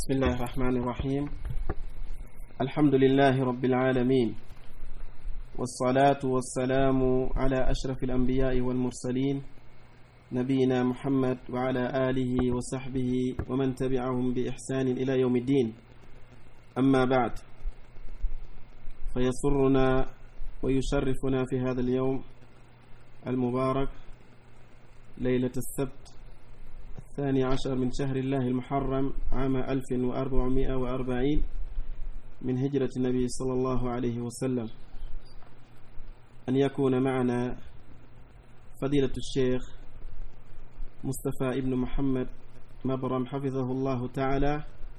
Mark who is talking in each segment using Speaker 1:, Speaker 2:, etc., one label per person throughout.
Speaker 1: بسم الله الرحمن الرحيم. الحمد لله رب العالمين، والصلاة والسلام على أشرف الأنبياء والمرسلين نبينا محمد وعلى آله وصحبه ومن تبعهم بإحسان إلى يوم الدين. أما بعد، فيسرنا ويشرفنا في هذا اليوم المبارك ليلة السبت 12 من شهر الله المحرم عام 1440 من هجرة النبي صلى الله عليه وسلم أن يكون معنا فضيلة الشيخ مصطفى ابن محمد مبرم حفظه الله تعالى،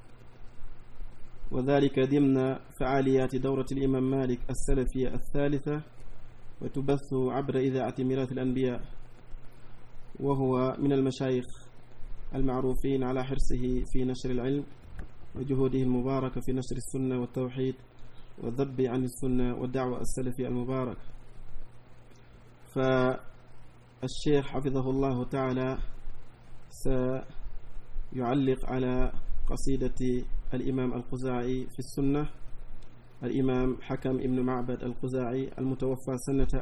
Speaker 1: وذلك ضمن فعاليات دورة الإمام مالك السلفية الثالثة، وتبث عبر إذاعة ميراث الأنبياء، وهو من المشايخ المعروفين على حرصه في نشر العلم وجهوده المباركة في نشر السنة والتوحيد والذب عن السنة والدعوة السلفية المبارك. فالشيخ حفظه الله تعالى سيعلق على قصيدة الإمام الخزاعي في السنة، الإمام حكم ابن معبد الخزاعي المتوفى سنة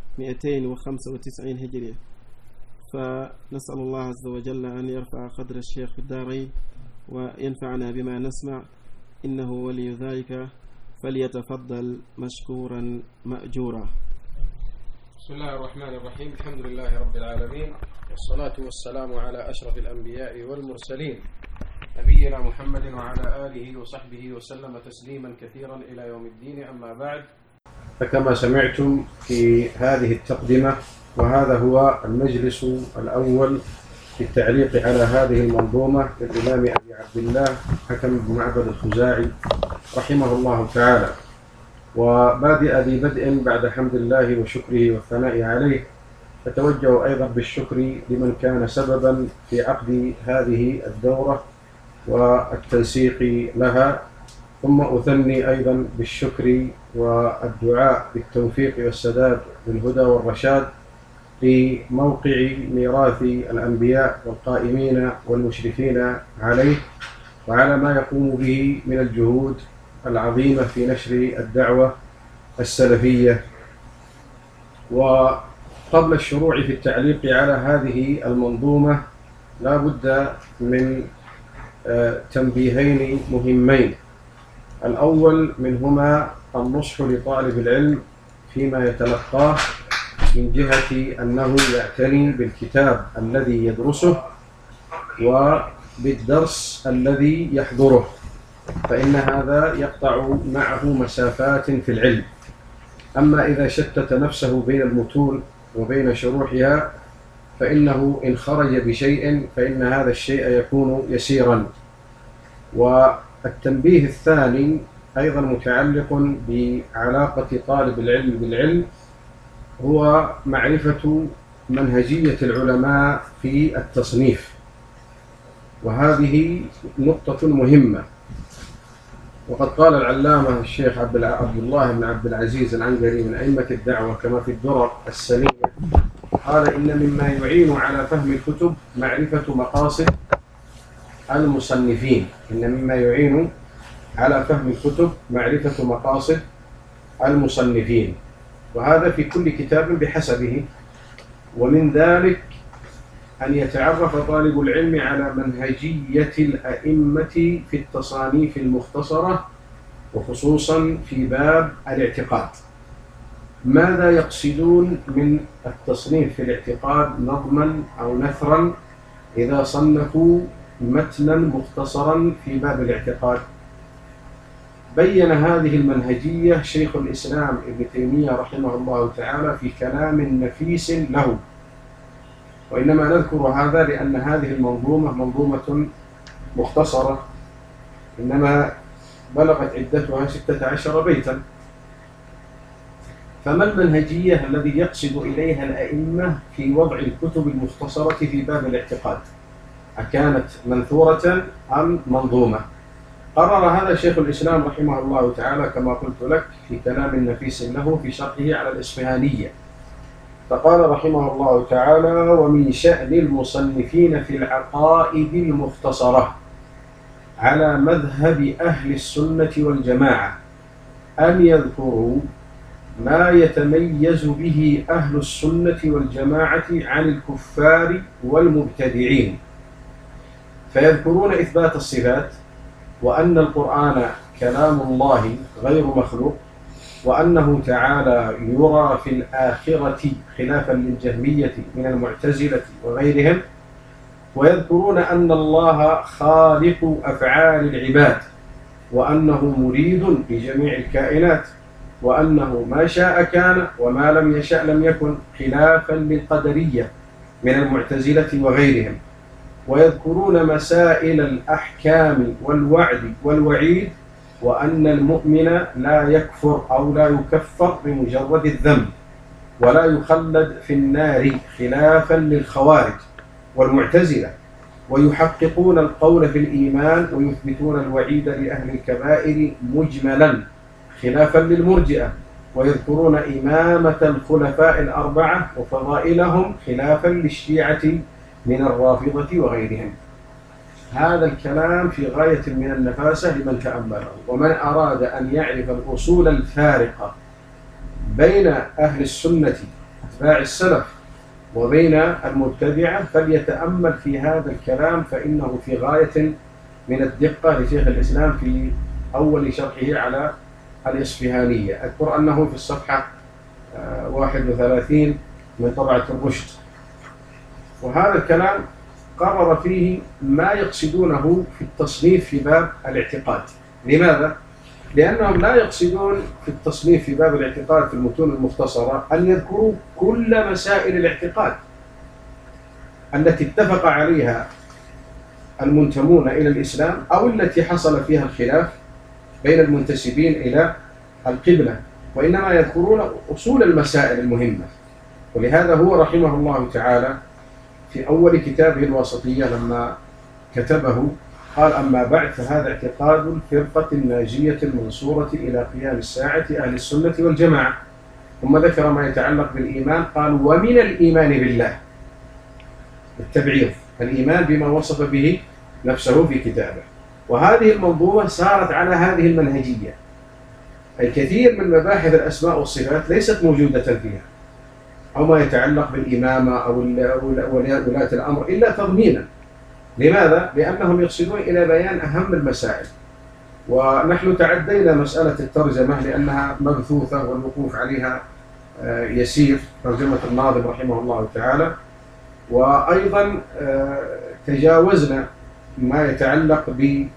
Speaker 1: 295 هجرية. فنسأل الله عز وجل أن يرفع قدر الشيخ في الدارين وينفعنا بما نسمع، إنه ولي ذلك، فليتفضل مشكورا مأجورا.
Speaker 2: بسم الله الرحمن الرحيم. الحمد لله رب العالمين، والصلاة والسلام على أشرف الأنبياء والمرسلين نبينا محمد وعلى آله وصحبه وسلم تسليما كثيرا إلى يوم الدين. أما بعد، فكما سمعتم في هذه التقدمة، وهذا هو المجلس الأول في التعليق على هذه المنظومة للإمام أبي عبد الله حكم بن معبد الخزاعي رحمه الله تعالى. وبادئ ببدء بعد حمد الله وشكره والثناء عليه، فتوجه أيضا بالشكر لمن كان سببا في عقد هذه الدورة والتنسيق لها، ثم أثني أيضا بالشكر والدعاء بالتوفيق والسداد بالهدى والرشاد لموقع ميراث الأنبياء والقائمين والمشرفين عليه، وعلى ما يقوم به من الجهود العظيمة في نشر الدعوة السلفية. وقبل الشروع في التعليق على هذه المنظومة لا بد من تنبيهين مهمين. الأول منهما النصح لطالب العلم فيما يتلقاه من جهة أنه يعتني بالكتاب الذي يدرسه وبالدرس الذي يحضره، فإن هذا يقطع معه مسافات في العلم. أما إذا شتت نفسه بين المتون وبين شروحها، فإنه إن خرج بشيء فإن هذا الشيء يكون يسيرا. والتنبيه الثاني أيضا متعلق بعلاقة طالب العلم بالعلم، هو معرفة منهجية العلماء في التصنيف، وهذه نقطة مهمة. وقد قال العلامة الشيخ عبد الله بن عبد العزيز العنقري من أئمة الدعوة كما في الدرر السنية، قال: إن مما يعين على فهم الكتب معرفة مقاصد المصنفين. إن مما يعين على فهم الكتب معرفة مقاصد المصنفين، وهذا في كل كتاب بحسبه. ومن ذلك أن يتعرف طالب العلم على منهجية الأئمة في التصانيف المختصرة، وخصوصا في باب الاعتقاد. ماذا يقصدون من التصنيف في الاعتقاد نظما أو نثرا إذا صنفوا متنا مختصرا في باب الاعتقاد؟ بين هذه المنهجية شيخ الإسلام ابن تيمية رحمه الله تعالى في كلام نفيس له. وإنما نذكر هذا لأن هذه المنظومة منظومة مختصرة، إنما بلغت عدتها 16 بيتا. فما المنهجية الذي يقصد إليها الأئمة في وضع الكتب المختصرة في باب الاعتقاد؟ أكانت منثورة أم منظومة؟ قرر هذا شيخ الإسلام رحمه الله تعالى كما قلت لك في كلام نفيس له في شرحه على الإصفهانية، فقال رحمه الله تعالى: ومن شأن المصنفين في العقائد المختصرة على مذهب أهل السنة والجماعة أن يذكروا ما يتميز به أهل السنة والجماعة عن الكفار والمبتدعين، فيذكرون إثبات الصفات، وأن القرآن كلام الله غير مخلوق، وأنه تعالى يرى في الآخرة خلافا للجهمية من المعتزلة وغيرهم، ويذكرون أن الله خالق أفعال العباد، وأنه مريد بجميع الكائنات، وأنه ما شاء كان وما لم يشأ لم يكن، خلافا للقدرية من المعتزلة وغيرهم. ويذكرون مسائل الأحكام والوعد والوعيد، وأن المؤمن لا يكفر أو لا يكفر بمجرد الذنب، ولا يخلد في النار خلافا للخوارج والمعتزلة. ويحققون القول في الإيمان ويثبتون الوعيد لأهل الكبائر مجملا خلافا للمرجئة. ويذكرون إمامة الخلفاء الأربعة وفضائلهم خلافا للشيعة من الرافضة وغيرهم. هذا الكلام في غاية من النفاسة لمن تأمله، ومن أراد أن يعرف الأصول الفارقة بين أهل السنة أتباع السلف وبين المبتدعة فليتأمل في هذا الكلام، فإنه في غاية من الدقة لشيخ الإسلام في أول شرحه على الإصفهانية. أذكر أنه في الصفحة 31 من طبعة الرشد، وهذا الكلام قرر فيه ما يقصدونه في التصنيف في باب الاعتقاد. لماذا؟ لأنهم لا يقصدون في التصنيف في باب الاعتقاد في المتون المختصرة أن يذكروا كل مسائل الاعتقاد التي اتفق عليها المنتمون إلى الإسلام أو التي حصل فيها الخلاف بين المنتسبين إلى القبلة، وإنما يذكرون أصول المسائل المهمة. ولهذا هو رحمه الله تعالى في أول كتابه الوسطية لما كتبه قال: أما بعد فهذا اعتقاد الفرقة الناجية المنصورة إلى قيام الساعة أهل السنة والجماعة. ثم ذكر ما يتعلق بالإيمان، قال: ومن الإيمان بالله التبعيض، الإيمان بما وصف به نفسه في كتابه. وهذه المنظومة سارت على هذه المنهجية. الكثير من مباحث الأسماء والصفات ليست موجودة فيها، أو ما يتعلق بالإمامة أو ولاة الأمر إلا تضمينا. لماذا؟ لأنهم يقصدون إلى بيان أهم المسائل، ونحن تعدينا مسألة الترجمة لأنها مبثوثة والوقوف عليها يسير، ترجمة الناظم رحمه الله تعالى. وأيضا تجاوزنا ما يتعلق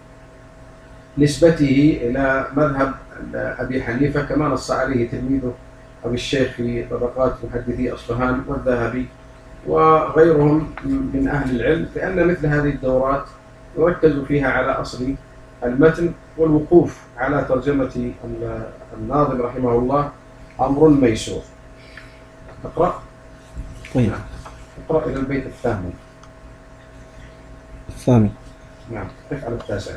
Speaker 2: بنسبته إلى مذهب أبي حنيفة كما نص عليه تلميذه أبي الشيخ في طبقات محدثي أصفهان والذهبي وغيرهم من أهل العلم، لأن مثل هذه الدورات يركز فيها على أصل المتن، والوقوف على ترجمة الناظم رحمه الله أمر ميسور. اقرأ.
Speaker 1: طيب.
Speaker 2: اقرأ إلى البيت الثامن. نعم، افعل التاسع.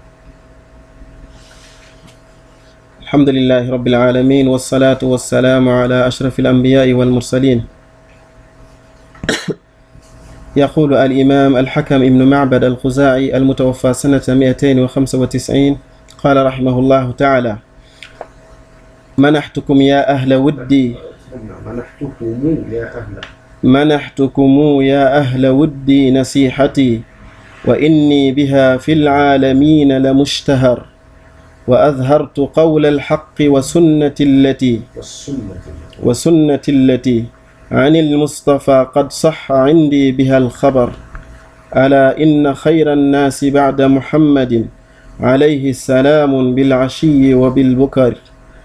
Speaker 1: الحمد لله رب العالمين، والصلاة والسلام على أشرف الأنبياء والمرسلين. يقول الإمام الحكم ابن معبد الخزاعي المتوفى سنة 295 قال رحمه الله تعالى: منحتكم يا أهل ودي منحتكم يا أهل ودي نصيحتي، وإني بها في العالمين لمشتهر، وأظهرت قول الحق وسنة التي عن المصطفى قد صح عندي بها الخبر. ألا إن خير الناس بعد محمد عليه السلام بالعشي وبالبكر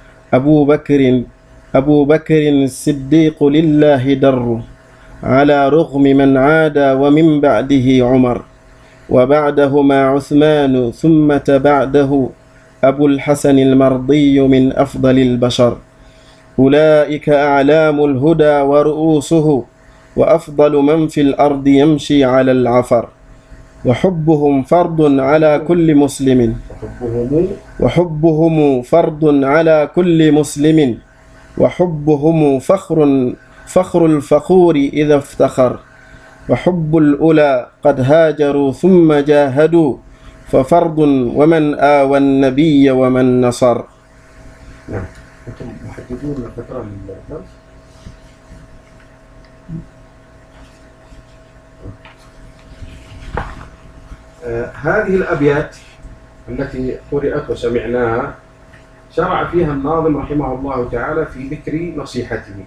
Speaker 1: أبو بكر الصديق لله در، على رغم من عادى، ومن بعده عمر، وبعدهما عثمان، ثم بعده أبو الحسن المرضي من أفضل البشر. أولئك أعلام الهدى ورؤوسه، وأفضل من في الأرض يمشي على العفر. وحبهم فرض على كل مسلم وحبهم فخر الفخور إذا افتخر. وحب الأولى قد هاجروا ثم جاهدوا، ففرض ومن آوى النبي ومن نصر.
Speaker 2: نعم. أنتم محددون الفترة للدرس؟ هذه الأبيات التي قرأت وسمعناها شرع فيها الناظم رحمه الله تعالى في ذكر نصيحته،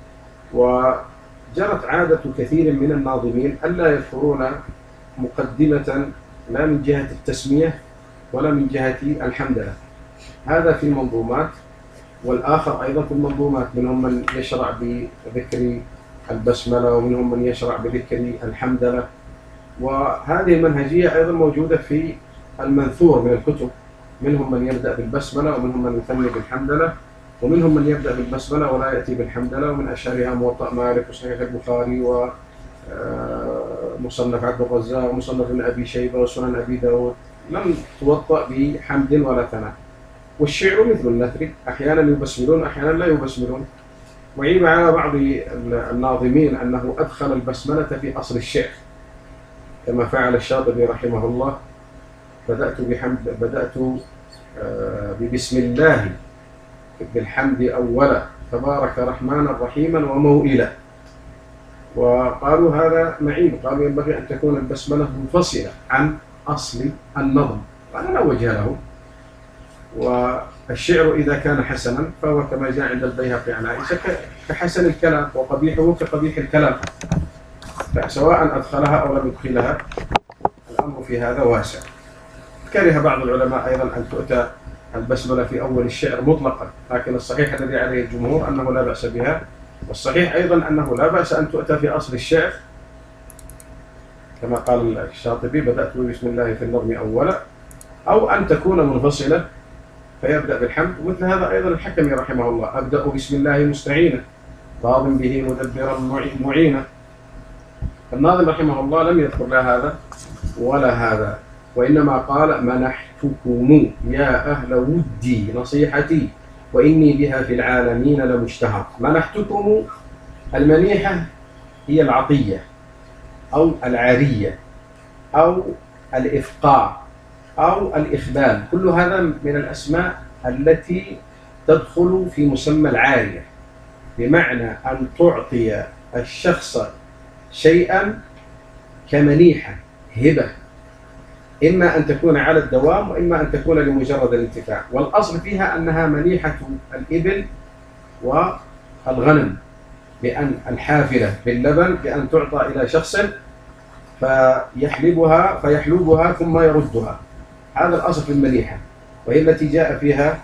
Speaker 2: وجرت عادة كثير من الناظمين ألا يذكرون مقدمة لا من جهة التسمية ولا من جهة الحمدلة، هذا في المنظومات، والآخر أيضا في المنظومات، منهم من يشرع بذكر البسملة ومنهم من يشرع بذكر الحمدلة، وهذه المنهجية أيضا موجودة في المنثور من الكتب، منهم من يبدأ بالبسملة ومنهم من يثني بالحمدلة ومنهم من يبدأ بالبسملة ولا يأتي بالحمدلة، ومن أشهرها موطأ مالك وصحيح البخاري ومصنف عبد الرزاق ومصنف ابن أبي شيبة وسنن أبي داود، لم توطأ بحمد ولا ثناء. والشعر مثل النثر، أحيانا يبسملون أحيانا لا يبسملون، وعيب على بعض الناظمين أنه أدخل البسملة في أصل الشعر كما فعل الشاطبي رحمه الله، بدأت ببسم الله بالحمد أولا تبارك رحمانا رحيما وموئلا، وقالوا هذا معيب، قالوا ينبغي أن تكون البسملة منفصلة عن أصل النظم، وأنا لا وجه له. والشعر إذا كان حسنا فهو كما جاء عند البيهقي عن عائشة كحسن الكلام وقبيحه كقبيح الكلام، فسواء أدخلها أو لم يدخلها الأمر في هذا واسع. كره بعض العلماء أيضا أن تؤتى البسملة في أول الشعر مطلقا، لكن الصحيح الذي عليه الجمهور أنه لا بأس بها، والصحيح أيضا أنه لا بأس أن تؤتى في أصل الشعر كما قال الشاطبي بدأت بسم الله في النظم أولا، أو أن تكون منفصلة فيبدأ بالحمد، ومثل هذا أيضا الحكمي رحمه الله أبدأ بسم الله مستعينا راض به مدبرا معينا. الناظم رحمه الله لم يذكر لا هذا ولا هذا، وإنما قال منحتكم يا أهل ودي نصيحتي وإني بها في العالمين لمشتهر. منحتكم، المنيحة هي العطية أو العارية أو الإفقاع أو الإخبال، كل هذا من الأسماء التي تدخل في مسمى العارية، بمعنى أن تعطي الشخص شيئا كمنيحة هبة، إما أن تكون على الدوام وإما أن تكون لمجرد الانتفاع، والأصل فيها أنها منيحة الإبل والغنم، بأن الحافلة باللبن بأن تعطى إلى شخص فيحلبها ثم يردها، هذا الأصل في المنيحة، وهي التي جاء فيها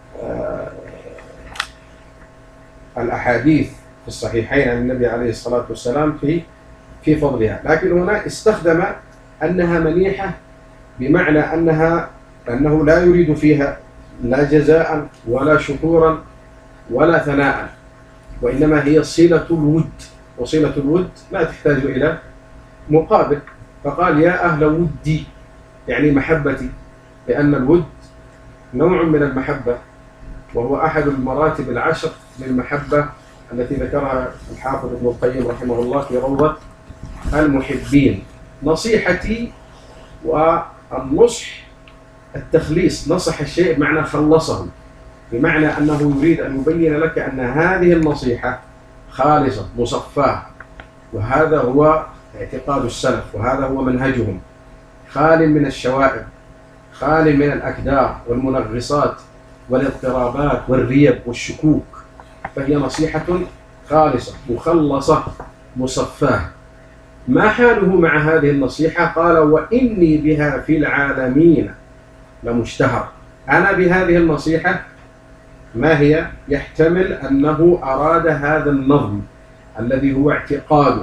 Speaker 2: الأحاديث في الصحيحين عن النبي عليه الصلاة والسلام في فضلها. لكن هنا استخدم أنها منيحة بمعنى أنه لا يريد فيها لا جزاء ولا شكورا ولا ثناء، وإنما هي صلة الود، وصلة الود لا تحتاج إلى مقابل، فقال يا أهل ودي يعني محبتي، لأن الود نوع من المحبة وهو أحد المراتب العشر للمحبة التي ذكرها الحافظ ابن القيم رحمه الله في روضة المحبين. نصيحتي، والنصح التخليص، نصح الشيء بمعنى خلصه، بمعنى أنه يريد أن يبين لك أن هذه النصيحة خالصة مصفاة، وهذا هو اعتقاد السلف وهذا هو منهجهم، خال من الشوائب، خال من الأكدار والمنغصات والاضطرابات والريب والشكوك، فهي نصيحة خالصة مخلصة مصفاة. ما حاله مع هذه النصيحة؟ قال وإني بها في العالمين لمشتهر. أنا بهذه النصيحة ما هي؟ يحتمل أنه أراد هذا النظم الذي هو اعتقاده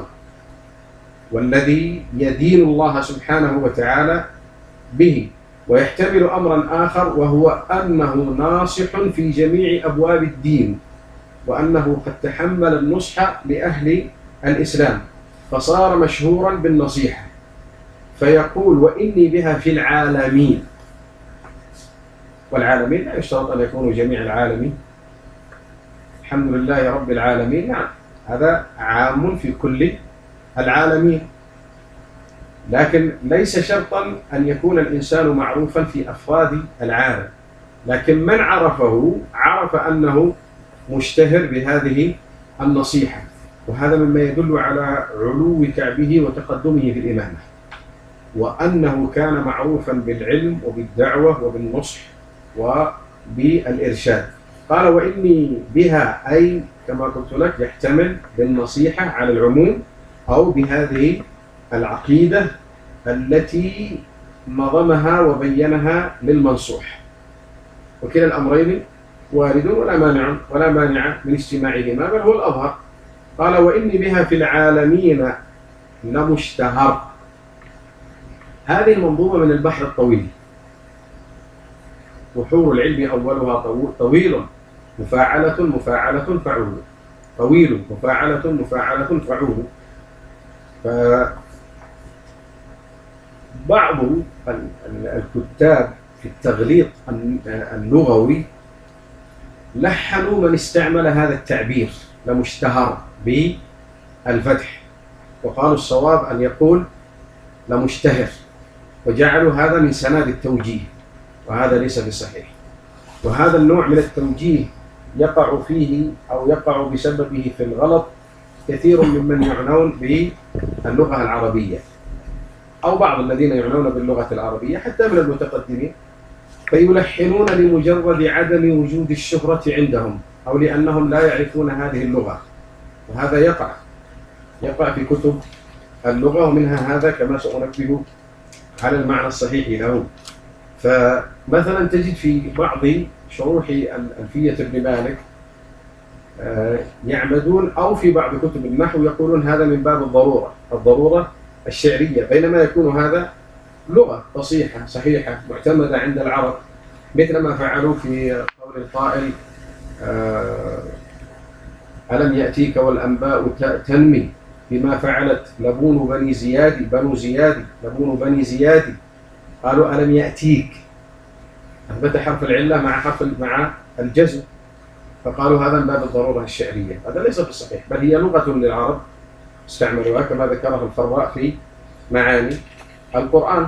Speaker 2: والذي يدين الله سبحانه وتعالى به، ويحتمل أمرا آخر وهو أنه ناصح في جميع أبواب الدين، وأنه قد تحمل النصح لأهل الإسلام فصار مشهورا بالنصيحة، فيقول وإني بها في العالمين، والعالمين لا يشترط أن يكونوا جميع العالمين، الحمد لله رب العالمين، نعم هذا عام في كل العالمين، لكن ليس شرطا أن يكون الإنسان معروفا في أفراد العالم، لكن من عرفه عرف أنه مشتهر بهذه النصيحة، وهذا مما يدل على علو كعبه وتقدمه في الإمامة، وأنه كان معروفا بالعلم وبالدعوة وبالنصح وبالإرشاد. قال وإني بها، أي كما قلت لك يحتمل بالنصيحة على العموم أو بهذه العقيدة التي نظمها وبينها للمنصوح، وكلا الأمرين وارد ولا مانع من اجتماعهما، بل هو الأظهر. قال وإني بها في العالمين لمشتهر. هذه المنظومة من البحر الطويل، بحور العلم أولها طويل مفاعلة مفاعلة فعول، طويل مفاعلة مفاعلة فعول. فبعض الكتاب في التغليط اللغوي لحنوا من استعمل هذا التعبير لمشتهر بالفتح، وقالوا الصواب أن يقول لمشتهر، وجعلوا هذا من سناد التوجيه، وهذا ليس بصحيح. وهذا النوع من التوجيه يقع فيه أو يقع بسببه في الغلط كثير ممن يعنون باللغة العربية، أو بعض الذين يعنون باللغة العربية حتى من المتقدمين، فيلحنون لمجرد عدم وجود الشهرة عندهم أو لأنهم لا يعرفون هذه اللغة، وهذا يقع في كتب اللغة، ومنها هذا كما سأنبه على المعنى الصحيح له. فمثلا تجد في بعض شروح ألفية ابن مالك يعمدون، أو في بعض كتب النحو يقولون هذا من باب الضرورة الشعرية، بينما يكون هذا لغة فصيحة صحيحة معتمدة عند العرب، مثل ما فعلوا في قول القائل ألم يأتيك والأنباء تنمي بما فعلت لبون بني زياد، لبون بني زياد، قالوا ألم يأتيك، أثبت حرف العلة مع الجزم، فقالوا هذا من باب الضرورة الشعرية. هذا ليس بالصحيح، بل هي لغة للعرب استعملوها كما ذكره الفراء في معاني القرآن.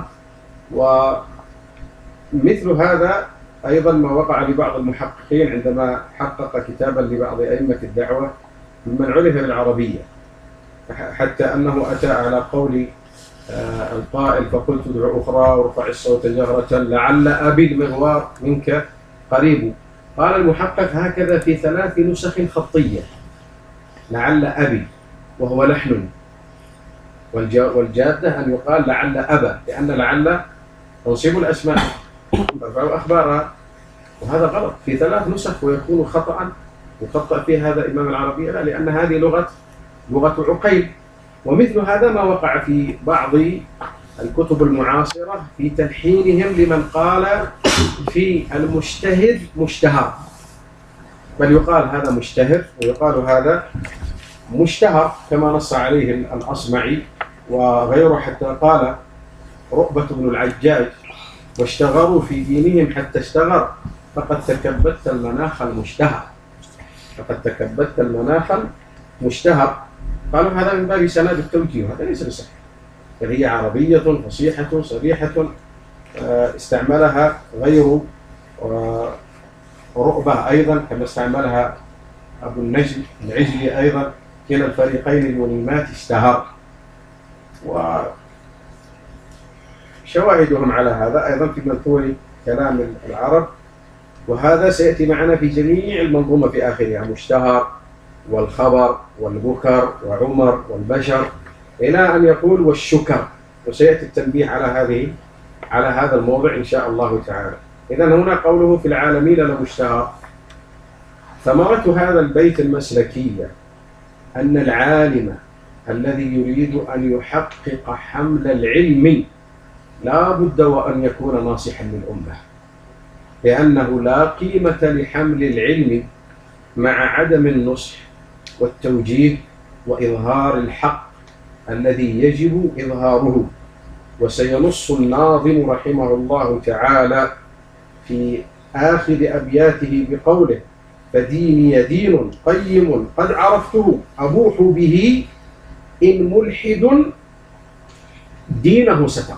Speaker 2: ومثل هذا أيضا ما وقع لبعض المحققين عندما حقق كتابا لبعض أئمة الدعوة ممن عرف بالعربية، حتى أنه أتى على قول القائل فقلت ادع أخرى وارفع الصوت جهرة لعل أبي المغوار منك قريب. قال المحقق هكذا في 3 نسخ خطية، لعل أبي، وهو لحن، والجادة أن يقال لعل أبا، لأن لعل تنصب الأسماء ترفع أخبارها، وهذا غلط في 3 نسخ ويكون خطأ يخطأ في هذا إمام العربية، لا، لأن هذه لغة عقيل. ومثل هذا ما وقع في بعض الكتب المعاصرة في تلحينهم لمن قال في المجتهد مشتهر، بل يقال هذا مشتهر ويقال هذا مشتهر كما نص عليه الأصمعي وغيره، حتى قال رؤبة بن العجاج واشتغروا في دينهم حتى اشتغر فقد تكبدت المناخ المشتهر. قالوا هذا من باب سناد التوجيه، وهذا ليس بصحيح، بل هي عربية فصيحة صريحة استعملها غير رؤبة أيضا كما استعملها أبو النجل العجلي أيضا، كلا الفريقين المنيمات اشتهر. وشواهدهم على هذا أيضا في منثور كلام العرب، وهذا سيأتي معنا في جميع المنظومة في آخرها، مشتهر والخبر والبكر وعمر والبشر إلى أن يقول والشكر، وسيأتي التنبيه على هذا الموضع إن شاء الله تعالى. إذن هنا قوله في العالمين لمشتهر، ثمرة هذا البيت المسلكية أن العالم الذي يريد أن يحقق حمل العلم لا بد وأن يكون ناصحا للأمة، لأنه لا قيمة لحمل العلم مع عدم النصح والتوجيه وإظهار الحق الذي يجب إظهاره. وسينص الناظم رحمه الله تعالى في آخر أبياته بقوله فديني دين قيم قد عرفته أبوح به إن ملحد دينه ستر.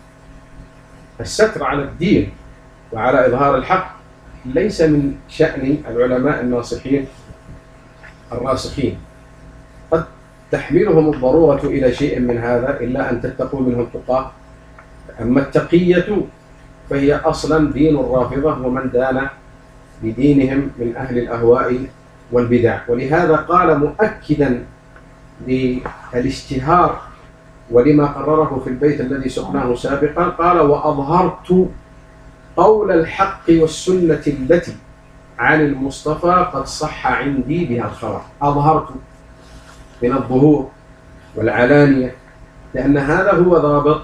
Speaker 2: الستر على الدين وعلى إظهار الحق ليس من شأن العلماء الناصحين الراسخين، قد تحملهم الضرورة إلى شيء من هذا إلا أن تتقوا منهم تقاه. أما التقية فهي أصلا دين الرافضة ومن دان بدينهم من أهل الأهواء والبدع. ولهذا قال مؤكدا للاشتهار ولما قرره في البيت الذي سقناه سابقا، قال: وأظهرت قول الحق والسنة التي عن المصطفى قد صح عندي بها الخبر. أظهرت من الظهور والعلانية، لأن هذا هو ضابط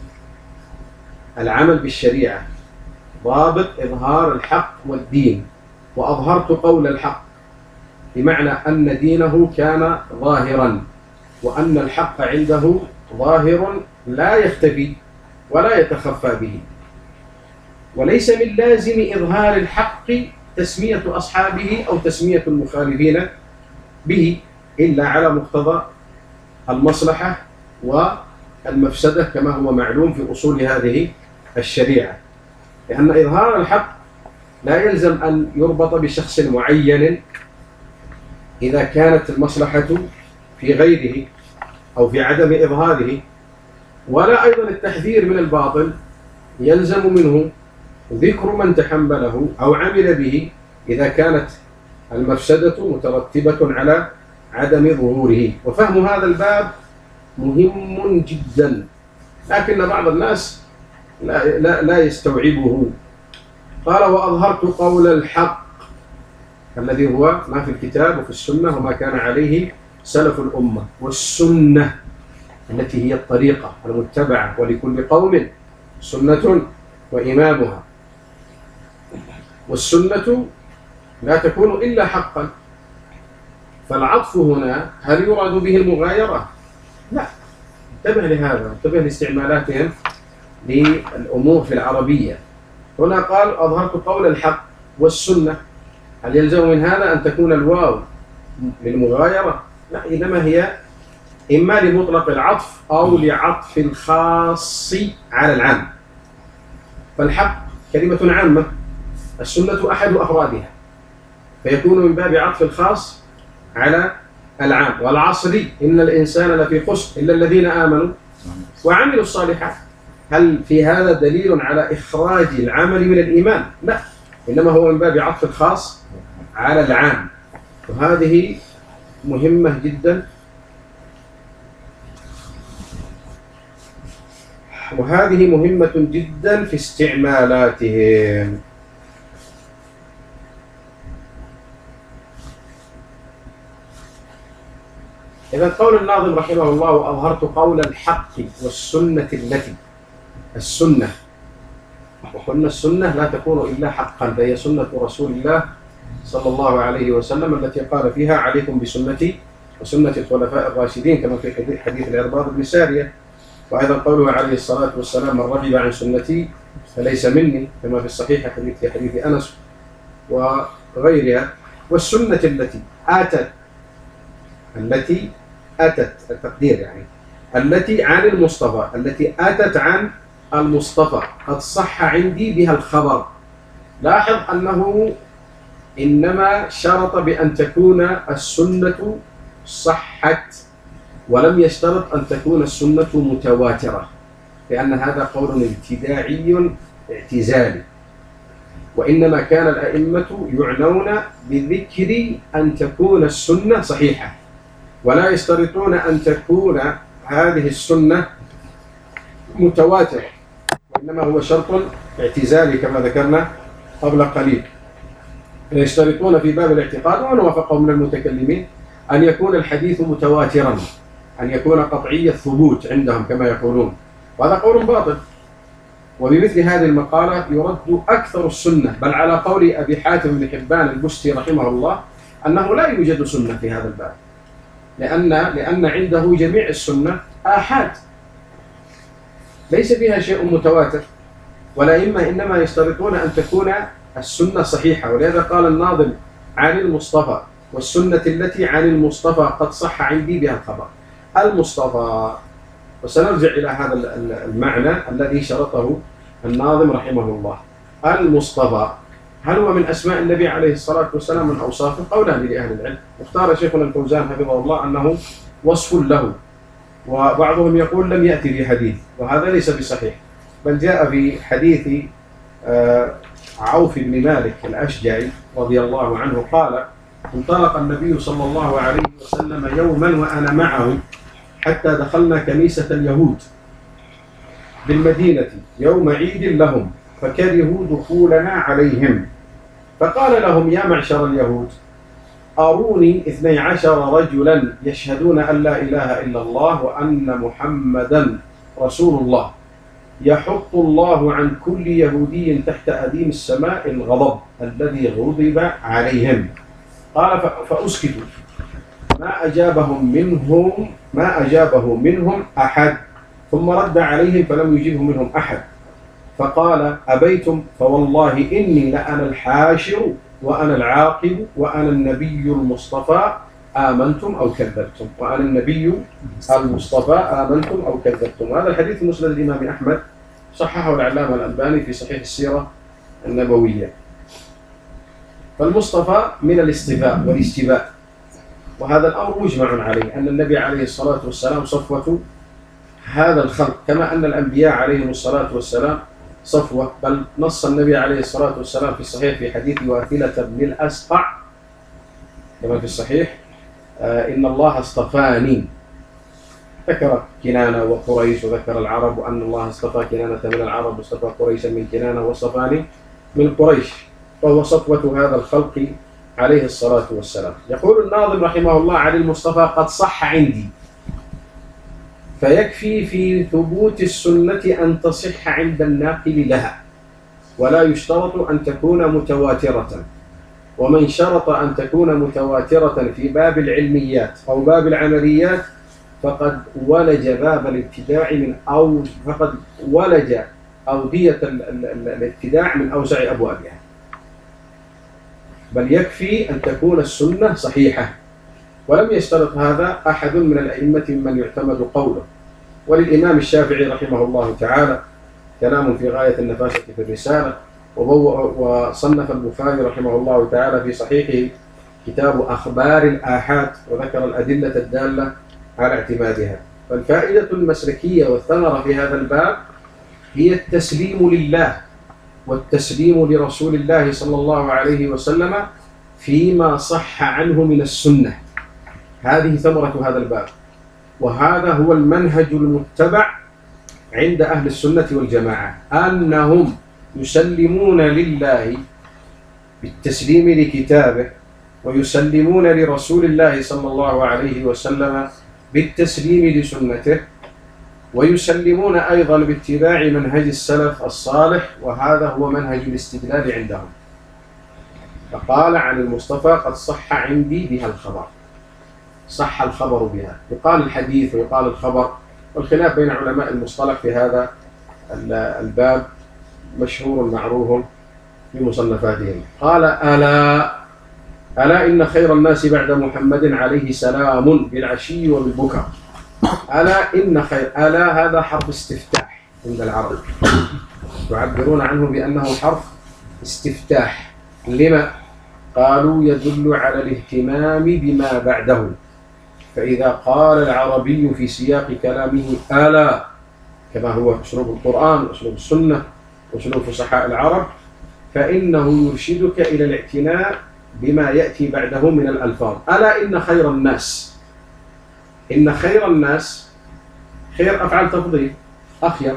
Speaker 2: العمل بالشريعة، ضابط إظهار الحق والدين. وأظهرت قول الحق بمعنى أن دينه كان ظاهرا، وأن الحق عنده ظاهر لا يختفي ولا يتخفى به. وليس من لازم إظهار الحق تسمية أصحابه أو تسمية المخالفين به إلا على مقتضى المصلحة والمفسدة كما هو معلوم في أصول هذه الشريعة. لأن إظهار الحق لا يلزم أن يربط بشخص معين إذا كانت المصلحة في غيره أو في عدم إظهاره، ولا أيضا التحذير من الباطل يلزم منه ذكر من تحمله أو عمل به إذا كانت المفسدة مترتبة على عدم ظهوره. وفهم هذا الباب مهم جدا، لكن بعض الناس لا يستوعبه. قال: وأظهرت قول الحق الذي هو ما في الكتاب وفي السنة وما كان عليه سلف الأمة، والسنة التي هي الطريقة المتبعة، ولكل قوم سنة وإمامها. والسنة لا تكون إلا حقا، فالعطف هنا هل يراد به المغايرة؟ لا. انتبه لهذا، انتبه لاستعمالاتهم للأمور في العربية. هنا قال: أظهرت قول الحق والسنة، هل يلزم من هذا أن تكون الواو للمغايرة؟ لا، إنما هي إما لمطلق العطف أو لعطف الخاص على العام. فالحق كلمة عامة، السنة أحد أفرادها، فيكون من باب عطف الخاص على العام. والعصر إن الإنسان لفي خسر إلا الذين آمنوا وعملوا الصالحات. هل في هذا دليل على إخراج العمل من الإيمان؟ لا، إنما هو من باب عطف الخاص على العام. وهذه مهمة جدا، وهذه مهمة جدا في استعمالاتهم. إذا قول الناظم رحمه الله: وأظهرت قول الحق والسنة التي، السنة، وقلنا السنة لا تكون إلا حقا، فهي سنة رسول الله صلى الله عليه وسلم التي قال فيها: عليكم بسنتي وسنة الخلفاء الراشدين، كما في حديث العرباض بن سارية. وأيضا قوله عليه الصلاة والسلام: من رغب عن سنتي فليس مني، كما في الصحيح حديث أنس وغيرها. والسنة التي أتت التقدير يعني التي عن المصطفى، التي أتت عن المصطفى قد صح عندي بها الخبر. لاحظ أنه إنما شرط بأن تكون السنة صحت، ولم يشترط أن تكون السنة متواترة، لأن هذا قول ابتداعي اعتزالي. وإنما كان الأئمة يعنون بذكر أن تكون السنة صحيحة، ولا يشترطون أن تكون هذه السنة متواترة، وإنما هو شرط اعتزالي كما ذكرنا قبل قليل. يشترطون في باب الاعتقاد، ومن وافقهم من المتكلمين، أن يكون الحديث متواترا، أن يكون قطعي الثبوت عندهم كما يقولون، وهذا قول باطل. وبمثل هذه المقالة يرد أكثر السنة، بل على قول أبي حاتم بن حبان البستي رحمه الله أنه لا يوجد سنة في هذا الباب، لأن عنده جميع السنة آحاد ليس فيها شيء متواتر. والأئمة إنما يشترطون أن تكون السنة صحيحة، ولهذا قال الناظم: عن المصطفى والسنة التي عن المصطفى قد صح عندي بها الخبر. المصطفى وسنرجع إلى هذا المعنى الذي شرطه الناظم رحمه الله. المصطفى هل هو من أسماء النبي عليه الصلاة والسلام من أوصافه؟ قولان لأهل العلم. اختار شيخنا الفوزان حفظه الله أنه وصف له، وبعضهم يقول لم يأتي في حديث، وهذا ليس بصحيح، بل جاء في حديث عوف بن مالك الأشجعي رضي الله عنه قال: انطلق النبي صلى الله عليه وسلم يوما وأنا معه حتى دخلنا كنيسة اليهود بالمدينة يوم عيد لهم، فكرهوا دخولنا عليهم، فقال لهم: يا معشر اليهود، أروني 12 رجلا يشهدون أن لا إله إلا الله وأن محمدا رسول الله، يحط الله عن كل يهودي تحت أديم السماء الغضب الذي غضب عليهم. قال: فأسكتوا، ما أجابه منهم أحد، ثم رد عليهم فلم يجبه منهم أحد، فقال: أبيتم فوالله إني لأنا الحاشر وأنا العاقب وأنا النبي المصطفى آمنتم أو كذبتم، وأنا النبي المصطفى آمنتم أو كذبتم. وهذا الحديث مسند الإمام أحمد، صححه العلامة الألباني في صحيح السيرة النبوية. فالمصطفى من الاصطفاء والاجتباء، وهذا الأمر مجمع عليه، أن النبي عليه الصلاة والسلام صفوة هذا الخلق، كما أن الأنبياء عليهم الصلاة والسلام صفوة. بل نص النبي عليه الصلاة والسلام في الصحيح في حديث واثلة بن الأسقع كما في الصحيح: إن الله اصطفاني. ذكر كنانة وقريش وذكر العرب، وأن الله اصطفى كنانة من العرب واصطفى قريشا من كنانة واصطفاني من قريش، وهو صفوة هذا الخلق عليه الصلاة والسلام. يقول الناظم رحمه الله: عن المصطفى قد صح عندي، فيكفي في ثبوت السنة أن تصح عند الناقل لها، ولا يشترط أن تكون متواترة، ومن شرط أن تكون متواترة في باب العلميات أو باب العمليات فقد ولج باب الابتداع فقد ولج أودية الابتداع من أوسع أبوابها. بل يكفي أن تكون السنة صحيحة، ولم يشترط هذا أحد من الأئمة ممن يعتمد قوله. وللإمام الشافعي رحمه الله تعالى كلام في غاية النفاسة في الرسالة، وصنف البخاري رحمه الله تعالى في صحيحه كتاب أخبار الآحاد، وذكر الأدلة الدالة على اعتمادها. فالفائدة المسلكية والثمرة في هذا الباب هي التسليم لله والتسليم لرسول الله صلى الله عليه وسلم فيما صح عنه من السنة. هذه ثمرة هذا الباب، وهذا هو المنهج المتبع عند أهل السنة والجماعة، أنهم يسلمون لله بالتسليم لكتابه، ويسلمون لرسول الله صلى الله عليه وسلم بالتسليم لسنته، ويسلمون أيضا باتباع منهج السلف الصالح، وهذا هو منهج الاستدلال عندهم. فقال عن المصطفى قد صح عندي بها الخبر، صح الخبر بها. يقال الحديث ويقال الخبر، والخلاف بين علماء المصطلح في هذا الباب مشهور معروف في مصنفاتهم. قال: ألا إن خير الناس بعد محمد عليه سلام بالعشي وبالبكر. ألا إن خير، ألا هذا حرف استفتاح عند العرب، يعبرون عنه بأنه حرف استفتاح. لما؟ قالوا يدل على الاهتمام بما بعده. فإذا قال العربي في سياق كلامه ألا، كما هو أسلوب القرآن وأسلوب السنة وأسلوب فصحاء العرب، فإنه يرشدك إلى الاعتناء بما يأتي بعده من الألفاظ. ألا إن خير الناس، إن خير الناس، خير أفعل تفضيل، أخير،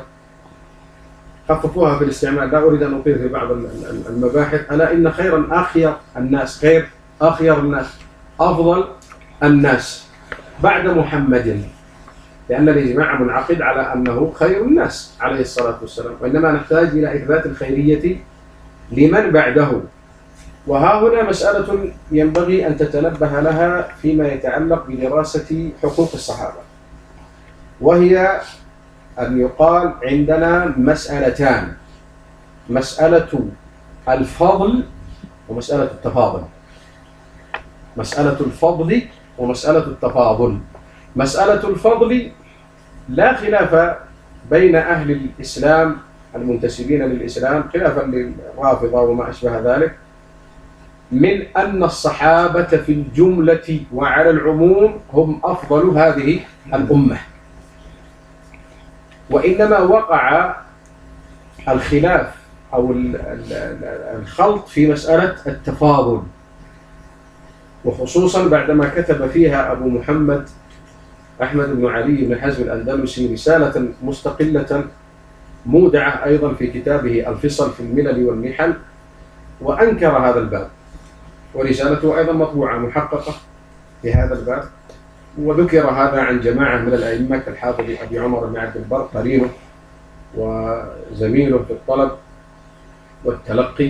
Speaker 2: خففوها في الاستعمال، لا أريد أن أطيل في بعض المباحث. ألا إن خير أخير الناس، خير أخير الناس، أفضل الناس بعد محمد، لأن الإجماع منعقد على أنه خير الناس عليه الصلاة والسلام، وإنما نحتاج إلى إثبات الخيرية لمن بعده. وها هنا مسألة ينبغي أن تتنبه لها فيما يتعلق بدراسة حقوق الصحابة، وهي أن يقال عندنا مسألتان: مسألة الفضل ومسألة التفاضل. مسألة الفضل ومسألة التفاضل. مسألة الفضل لا خلاف بين أهل الإسلام المنتسبين للإسلام خلافا للرافضة وما أشبه ذلك من أن الصحابة في الجملة وعلى العموم هم أفضل هذه الأمة، وإنما وقع الخلاف أو الخلط في مسألة التفاضل، وخصوصا بعدما كتب فيها أبو محمد أحمد بن علي بن حزم الأندلسي رسالة مستقلة مودعة أيضا في كتابه الفصل في الملل والمحن، وأنكر هذا الباب، ورسالته أيضا مطبوعة محققة في هذا الباب، وذكر هذا عن جماعة من الأئمة كالحافظ أبي عمر بن عبد البر قرينه وزميله في الطلب والتلقي.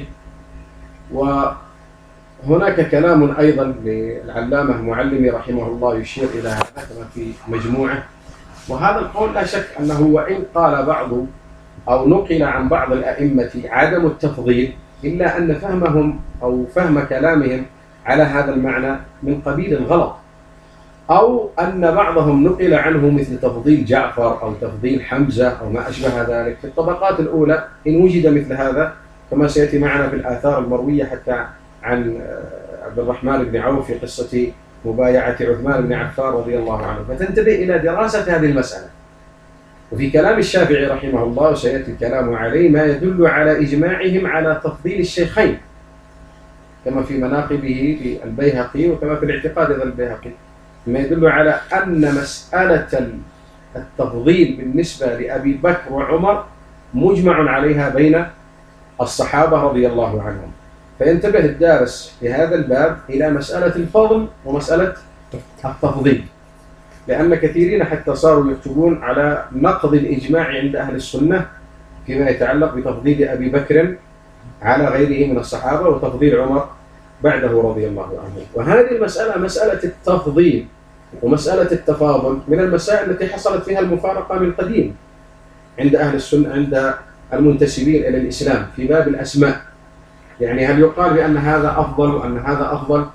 Speaker 2: وهناك كلام أيضا للعلامة المعلمي رحمه الله يشير إلى هذا كما في مجموعة، وهذا القول لا شك أنه وإن قال بعض أو نقل عن بعض الأئمة عدم التفضيل، إلا أن فهمهم أو فهم كلامهم على هذا المعنى من قبيل الغلط، أو أن بعضهم نقل عنه مثل تفضيل جعفر أو تفضيل حمزة أو ما أشبه ذلك في الطبقات الأولى، إن وجد مثل هذا كما سيأتي معنا في الآثار المروية حتى عن عبد الرحمن بن عوف في قصة مبايعة عثمان بن عفان رضي الله عنه، فتنتبه إلى دراسة هذه المسألة. وفي كلام الشافعي رحمه الله وسيأتي الكلام عليه ما يدل على إجماعهم على تفضيل الشيخين كما في مناقبه في البيهقي وكما في الاعتقاد ذا البيهقي، ما يدل على أن مسألة التفضيل بالنسبة لأبي بكر وعمر مجمع عليها بين الصحابة رضي الله عنهم. فينتبه الدارس في هذا الباب إلى مسألة الفضل ومسألة التفضيل، لأن كثيرين حتى صاروا يكتبون على نقض الإجماع عند أهل السنة فيما يتعلق بتفضيل أبي بكر على غيره من الصحابة وتفضيل عمر بعده رضي الله عنه. وهذه المسألة مسألة التفضيل ومسألة التفاضل من المسائل التي حصلت فيها المفارقة من قديم عند أهل السنة عند المنتسبين إلى الإسلام في باب الأسماء، يعني هل يقال بأن هذا أفضل وأن هذا أفضل؟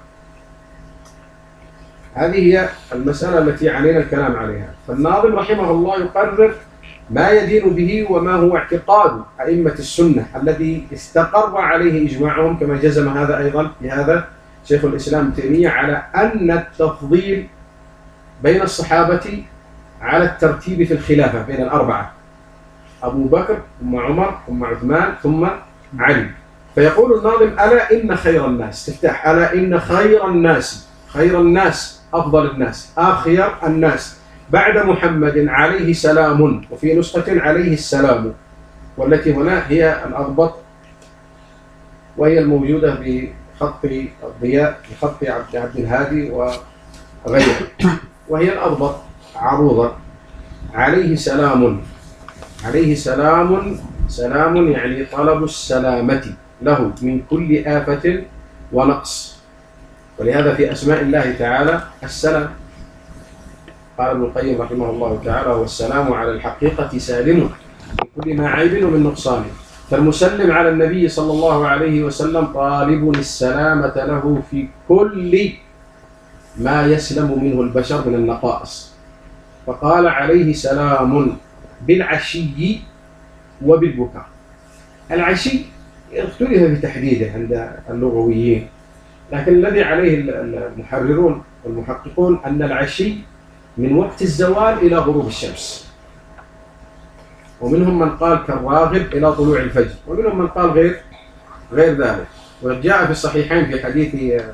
Speaker 2: هذه هي المسألة التي علينا الكلام عليها. فالناظم رحمه الله يقرر ما يدين به وما هو اعتقاد أئمة السنة الذي استقر عليه إجماعهم، كما جزم هذا أيضا بهذا شيخ الإسلام ابن تيمية، على أن التفضيل بين الصحابة على الترتيب في الخلافة بين الأربعة، أبو بكر ثم عمر ثم عثمان ثم علي. فيقول الناظم ألا إن خير الناس، تفتح ألا إن خير الناس، خير الناس أفضل الناس آخر الناس بعد محمد عليه سلام، وفي نسخة عليه السلام، والتي هنا هي الأضبط وهي الموجودة بخط الضياء بخط عبد الهادي وغيره، وهي الأضبط عروضة عليه سلام، عليه سلام، سلام يعني طلب السلامة له من كل آفة ونقص، ولهذا في أسماء الله تعالى السلام. قال ابن القيم رحمه الله تعالى والسلام على الحقيقة سالم من كل ما عيب ومن نقصان، فالمسلم على النبي صلى الله عليه وسلم طالب السلامة له في كل ما يسلم منه البشر من النقائص. فقال عليه سلام بالعشي وبالبكاء. العشي اختلف في تحديده عند اللغويين، لكن الذي عليه المحررون والمحققون أن العشي من وقت الزوال إلى غروب الشمس، ومنهم من قال كالراغب إلى طلوع الفجر، ومنهم من قال غير ذلك. وجاء في الصحيحين في حديث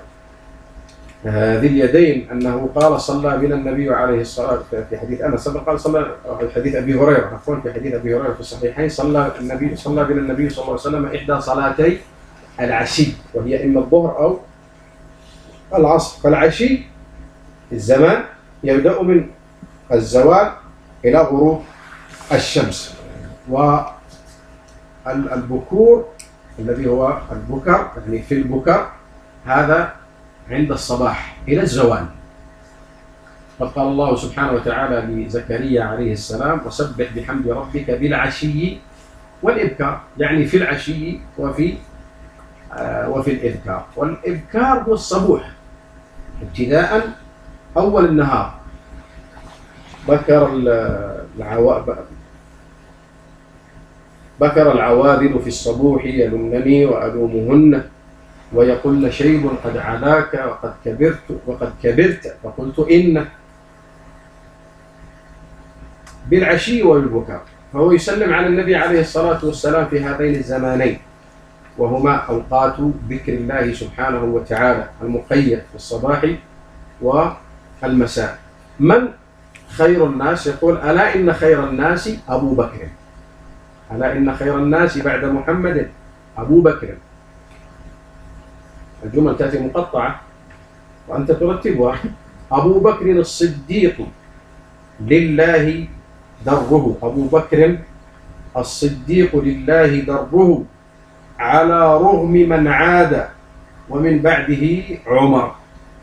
Speaker 2: ذي اليدين أنه قال صلى بنا النبي عليه الصلاة في حديث أنس قال صلى في حديث أبي هريرة عفوا في حديث أبي هريرة في الصحيحين صلى بنا النبي صلى الله عليه وسلم إحدى صلاتي العشي، وهي إما الظهر أو العصر. فالعشي الزمان يبدأ من الزوال إلى غروب الشمس، والبكور الذي هو البكر يعني في البكر هذا عند الصباح إلى الزوال. فقال الله سبحانه وتعالى لزكريا عليه السلام وسبح بحمد ربك بالعشي والإبكار، يعني في العشي وفي الإبكار. والإبكار هو الصبوح ابتداء أول النهار. ذكر بكر العواذل في الصبوح يلمنني وألومهن ويقولن شيب قد علاك وقد كبرت فقلت إن بالعشي والبكاء. فهو يسلم على النبي عليه الصلاة والسلام في هذين الزمانين، وهما أوقات ذكر الله سبحانه وتعالى المقيد في الصباح والمساء. من خير الناس؟ يقول: ألا إن خير الناس أبو بكر، ألا إن خير الناس بعد محمد أبو بكر. الجمل تأتي مقطعة وأنت ترتبها. أبو بكر الصديق لله دره، أبو بكر الصديق لله دره على رغم من عاد، ومن بعده عمر.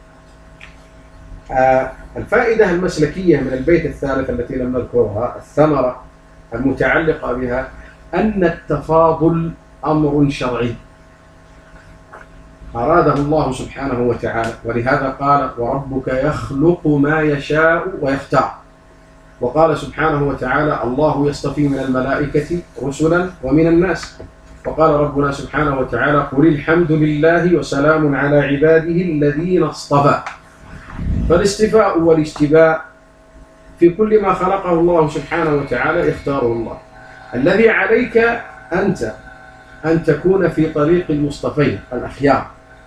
Speaker 2: الفائدة المسلكية من البيت الثالث التي لم نذكرها، الثمرة المتعلقة بها، أن التفاضل أمر شرعي أراده الله سبحانه وتعالى، ولهذا قال: وربك يخلق ما يشاء ويختار. وقال سبحانه وتعالى: الله يصطفي من الملائكة رسلا ومن الناس. وقال ربنا سبحانه وتعالى: قل الحمد لله وسلام على عباده الذين اصطفى. فالاصطفاء والاجتباء في كل ما خلقه الله سبحانه وتعالى يختاره الله. الذي عليك أنت أن تكون في طريق المصطفين الأخيار.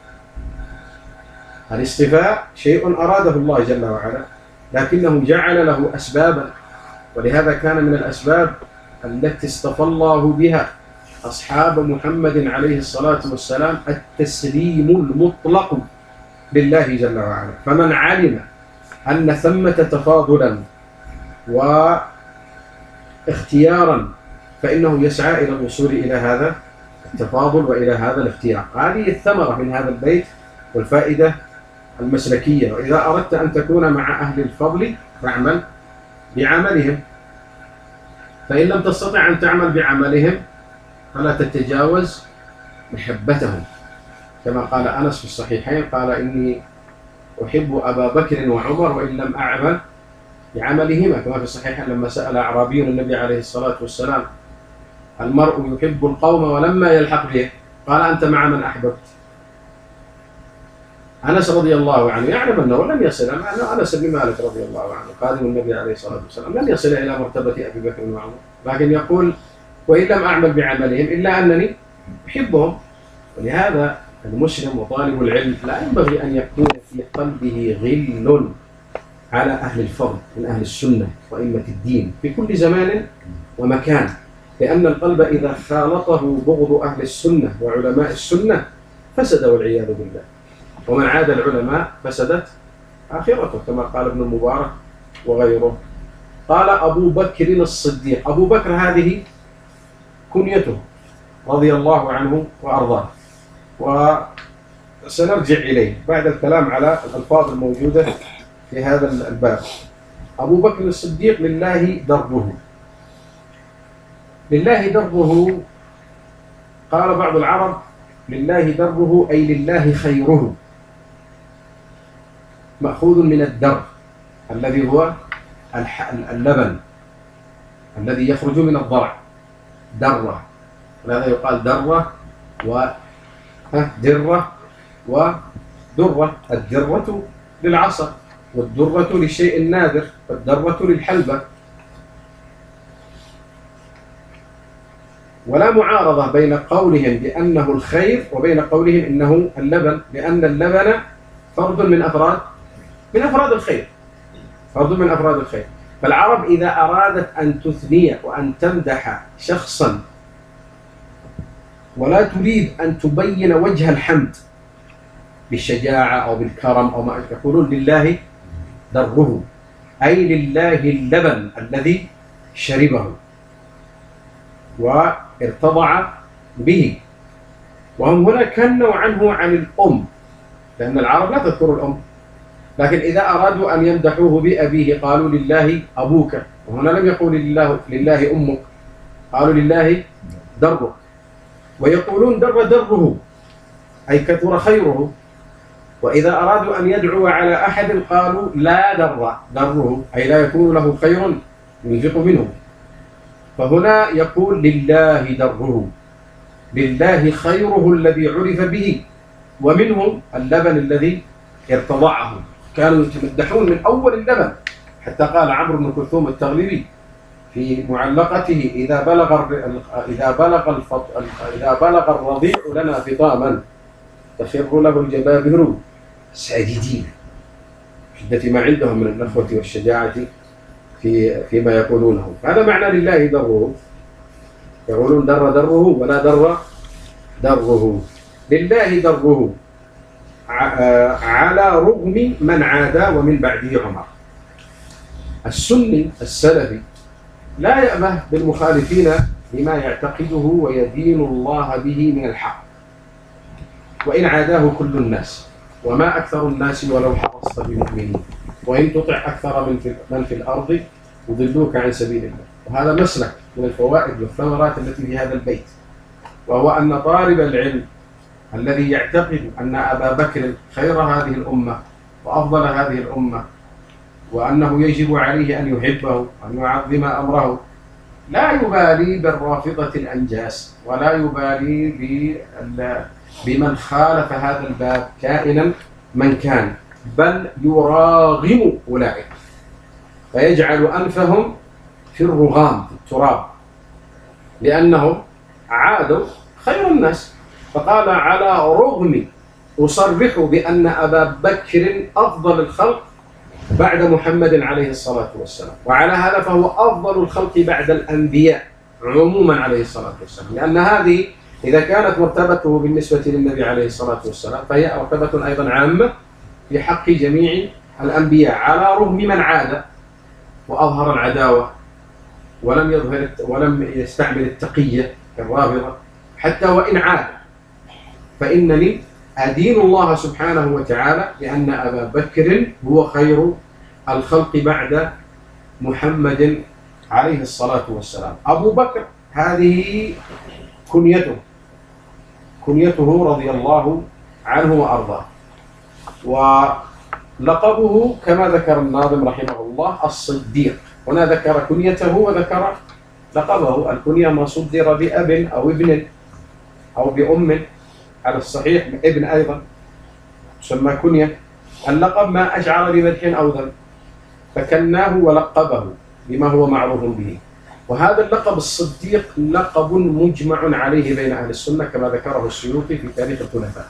Speaker 2: الاصطفاء شيء أراده الله جل وعلا، لكنه جعل له أسبابا، ولهذا كان من الأسباب التي اصطفى الله بها أصحاب محمد عليه الصلاة والسلام التسليم المطلق لله جل وعلا. فمن علم أن ثمة تفاضلا واختيارا فإنه يسعى إلى الوصول إلى هذا التفاضل وإلى هذا الاختيار. هذه الثمرة من هذا البيت والفائدة المسلكية. وإذا أردت أن تكون مع أهل الفضل فاعمل بعملهم، فإن لم تستطع أن تعمل بعملهم فلا تتجاوز محبتهم، كما قال أنس في الصحيحين: قال: إني أحب أبا بكر وعمر وإن لم أعمل بعملهما. كما في الصحيحين لما سأل أعرابي النبي عليه الصلاة والسلام: المرء يحب القوم ولما يلحق به، قال: أنت مع من أحببت. أنس رضي الله عنه يعلم أنه لم يصل، أنس بن مالك رضي الله عنه خادم النبي عليه الصلاة والسلام لم يصل إلى مرتبة أبي بكر وعمر، لكن يقول: وإن لم أعمل بعملهم إلا أنني أحبهم. ولهذا المسلم وطالب العلم لا ينبغي أن يكون في قلبه غل على أهل الفضل من أهل السنة وأئمة الدين في كل زمان ومكان، لأن القلب إذا خالطه بغض أهل السنة وعلماء السنة فسد والعياذ بالله. ومن عاد العلماء فسدت آخرته، كما قال ابن المبارك وغيره. قال: أبو بكر الصديق. أبو بكر هذه كنيته رضي الله عنه وأرضاه، وسنرجع إليه بعد الكلام على الألفاظ الموجودة في هذا الباب. أبو بكر الصديق لله دره. لله دره، قال بعض العرب: لله دره أي لله خيره، مأخوذ من الدر الذي هو اللبن الذي يخرج من الضرع، درة. ولهذا يقال درة ودرة ودرة. الدرة للعصا والدرة للشيء النادر والدرة للحلبة. ولا معارضة بين قولهم بأنه الخير وبين قولهم إنه اللبن، لأن اللبن فرد من أفراد الخير، فرد من أفراد الخير. فالعرب إذا أرادت أن تثني وأن تمدح شخصا ولا تريد أن تبين وجه الحمد بالشجاعة أو بالكرم أو ما يقولون: لله دره، أي لله اللبن الذي شربه وارتضع به. وهم هنا كنوا عنه عن الأم، لأن العرب لا تذكر الأم، لكن إذا أرادوا أن يمدحوه بأبيه قالوا: لله أبوك. وهنا لم يقولوا لله أمك، قالوا: لله درك. ويقولون: دره أي كثر خيره. وإذا أرادوا أن يدعوا على أحد قالوا: لا دره، أي لا يكون له خير ينفق منه. فهنا يقول لله دره، لله خيره الذي عرف به، ومنهم اللبن الذي ارتضعه. كانوا يتمدحون من أول اللبن، حتى قال عمرو بن كلثوم التغلبي في معلقته: إذا بلغ الرضيع لنا فطاما تخر له الجبابر ساجدين، شدة ما عندهم من النخوة والشجاعة فيما يقولونه. هذا معنى لله دره. يقولون در دره ولا در دره. لله دره على رغم من عادى ومن بعده عمر. السني السلفي لا يأبه بالمخالفين لما يعتقده ويدين الله به من الحق، وإن عاداه كل الناس، وما أكثر الناس ولو حرصت بمؤمنين، وإن تطع أكثر من في الأرض يضلوك عن سبيل الله. وهذا مسلك من الفوائد والثمرات التي في هذا البيت، وهو أن طالب العلم الذي يعتقد أن أبا بكر خير هذه الأمة وأفضل هذه الأمة، وأنه يجب عليه أن يحبه وأن يعظم أمره، لا يبالي بالرافضة الأنجاس، ولا يبالي بمن خالف هذا الباب كائنا من كان، بل يراغم أولئك فيجعل أنفهم في الرغام في التراب، لأنهم عادوا خير الناس. فقال: على رغم أصرح بأن أبا بكر أفضل الخلق بعد محمد عليه الصلاة والسلام، وعلى هذا فهو أفضل الخلق بعد الأنبياء عموما عليه الصلاة والسلام، لأن هذه إذا كانت مرتبته بالنسبة للنبي عليه الصلاة والسلام فهي مرتبة أيضا عامة في حق جميع الأنبياء، على رغم من عاد وأظهر العداوة ولم يستعمل التقية كالرافضة، حتى وإن عاد فإنني أدين الله سبحانه وتعالى بأن أبا بكر هو خير الخلق بعد محمد عليه الصلاة والسلام. أبو بكر هذه كنيته رضي الله عنه وأرضاه، ولقبه كما ذكر الناظم رحمه الله الصديق. هنا ذكر كنيته وذكر لقبه. الكنية ما صدر بأب أو ابن أو بأم، على الصحيح ابن أيضا يسمى كنية. اللقب ما أشعر بمدح أو ذم، فكناه ولقبه بما هو معروف به. وهذا اللقب الصديق لقب مجمع عليه بين أهل السنة كما ذكره السيوطي في تاريخ الخلفاء.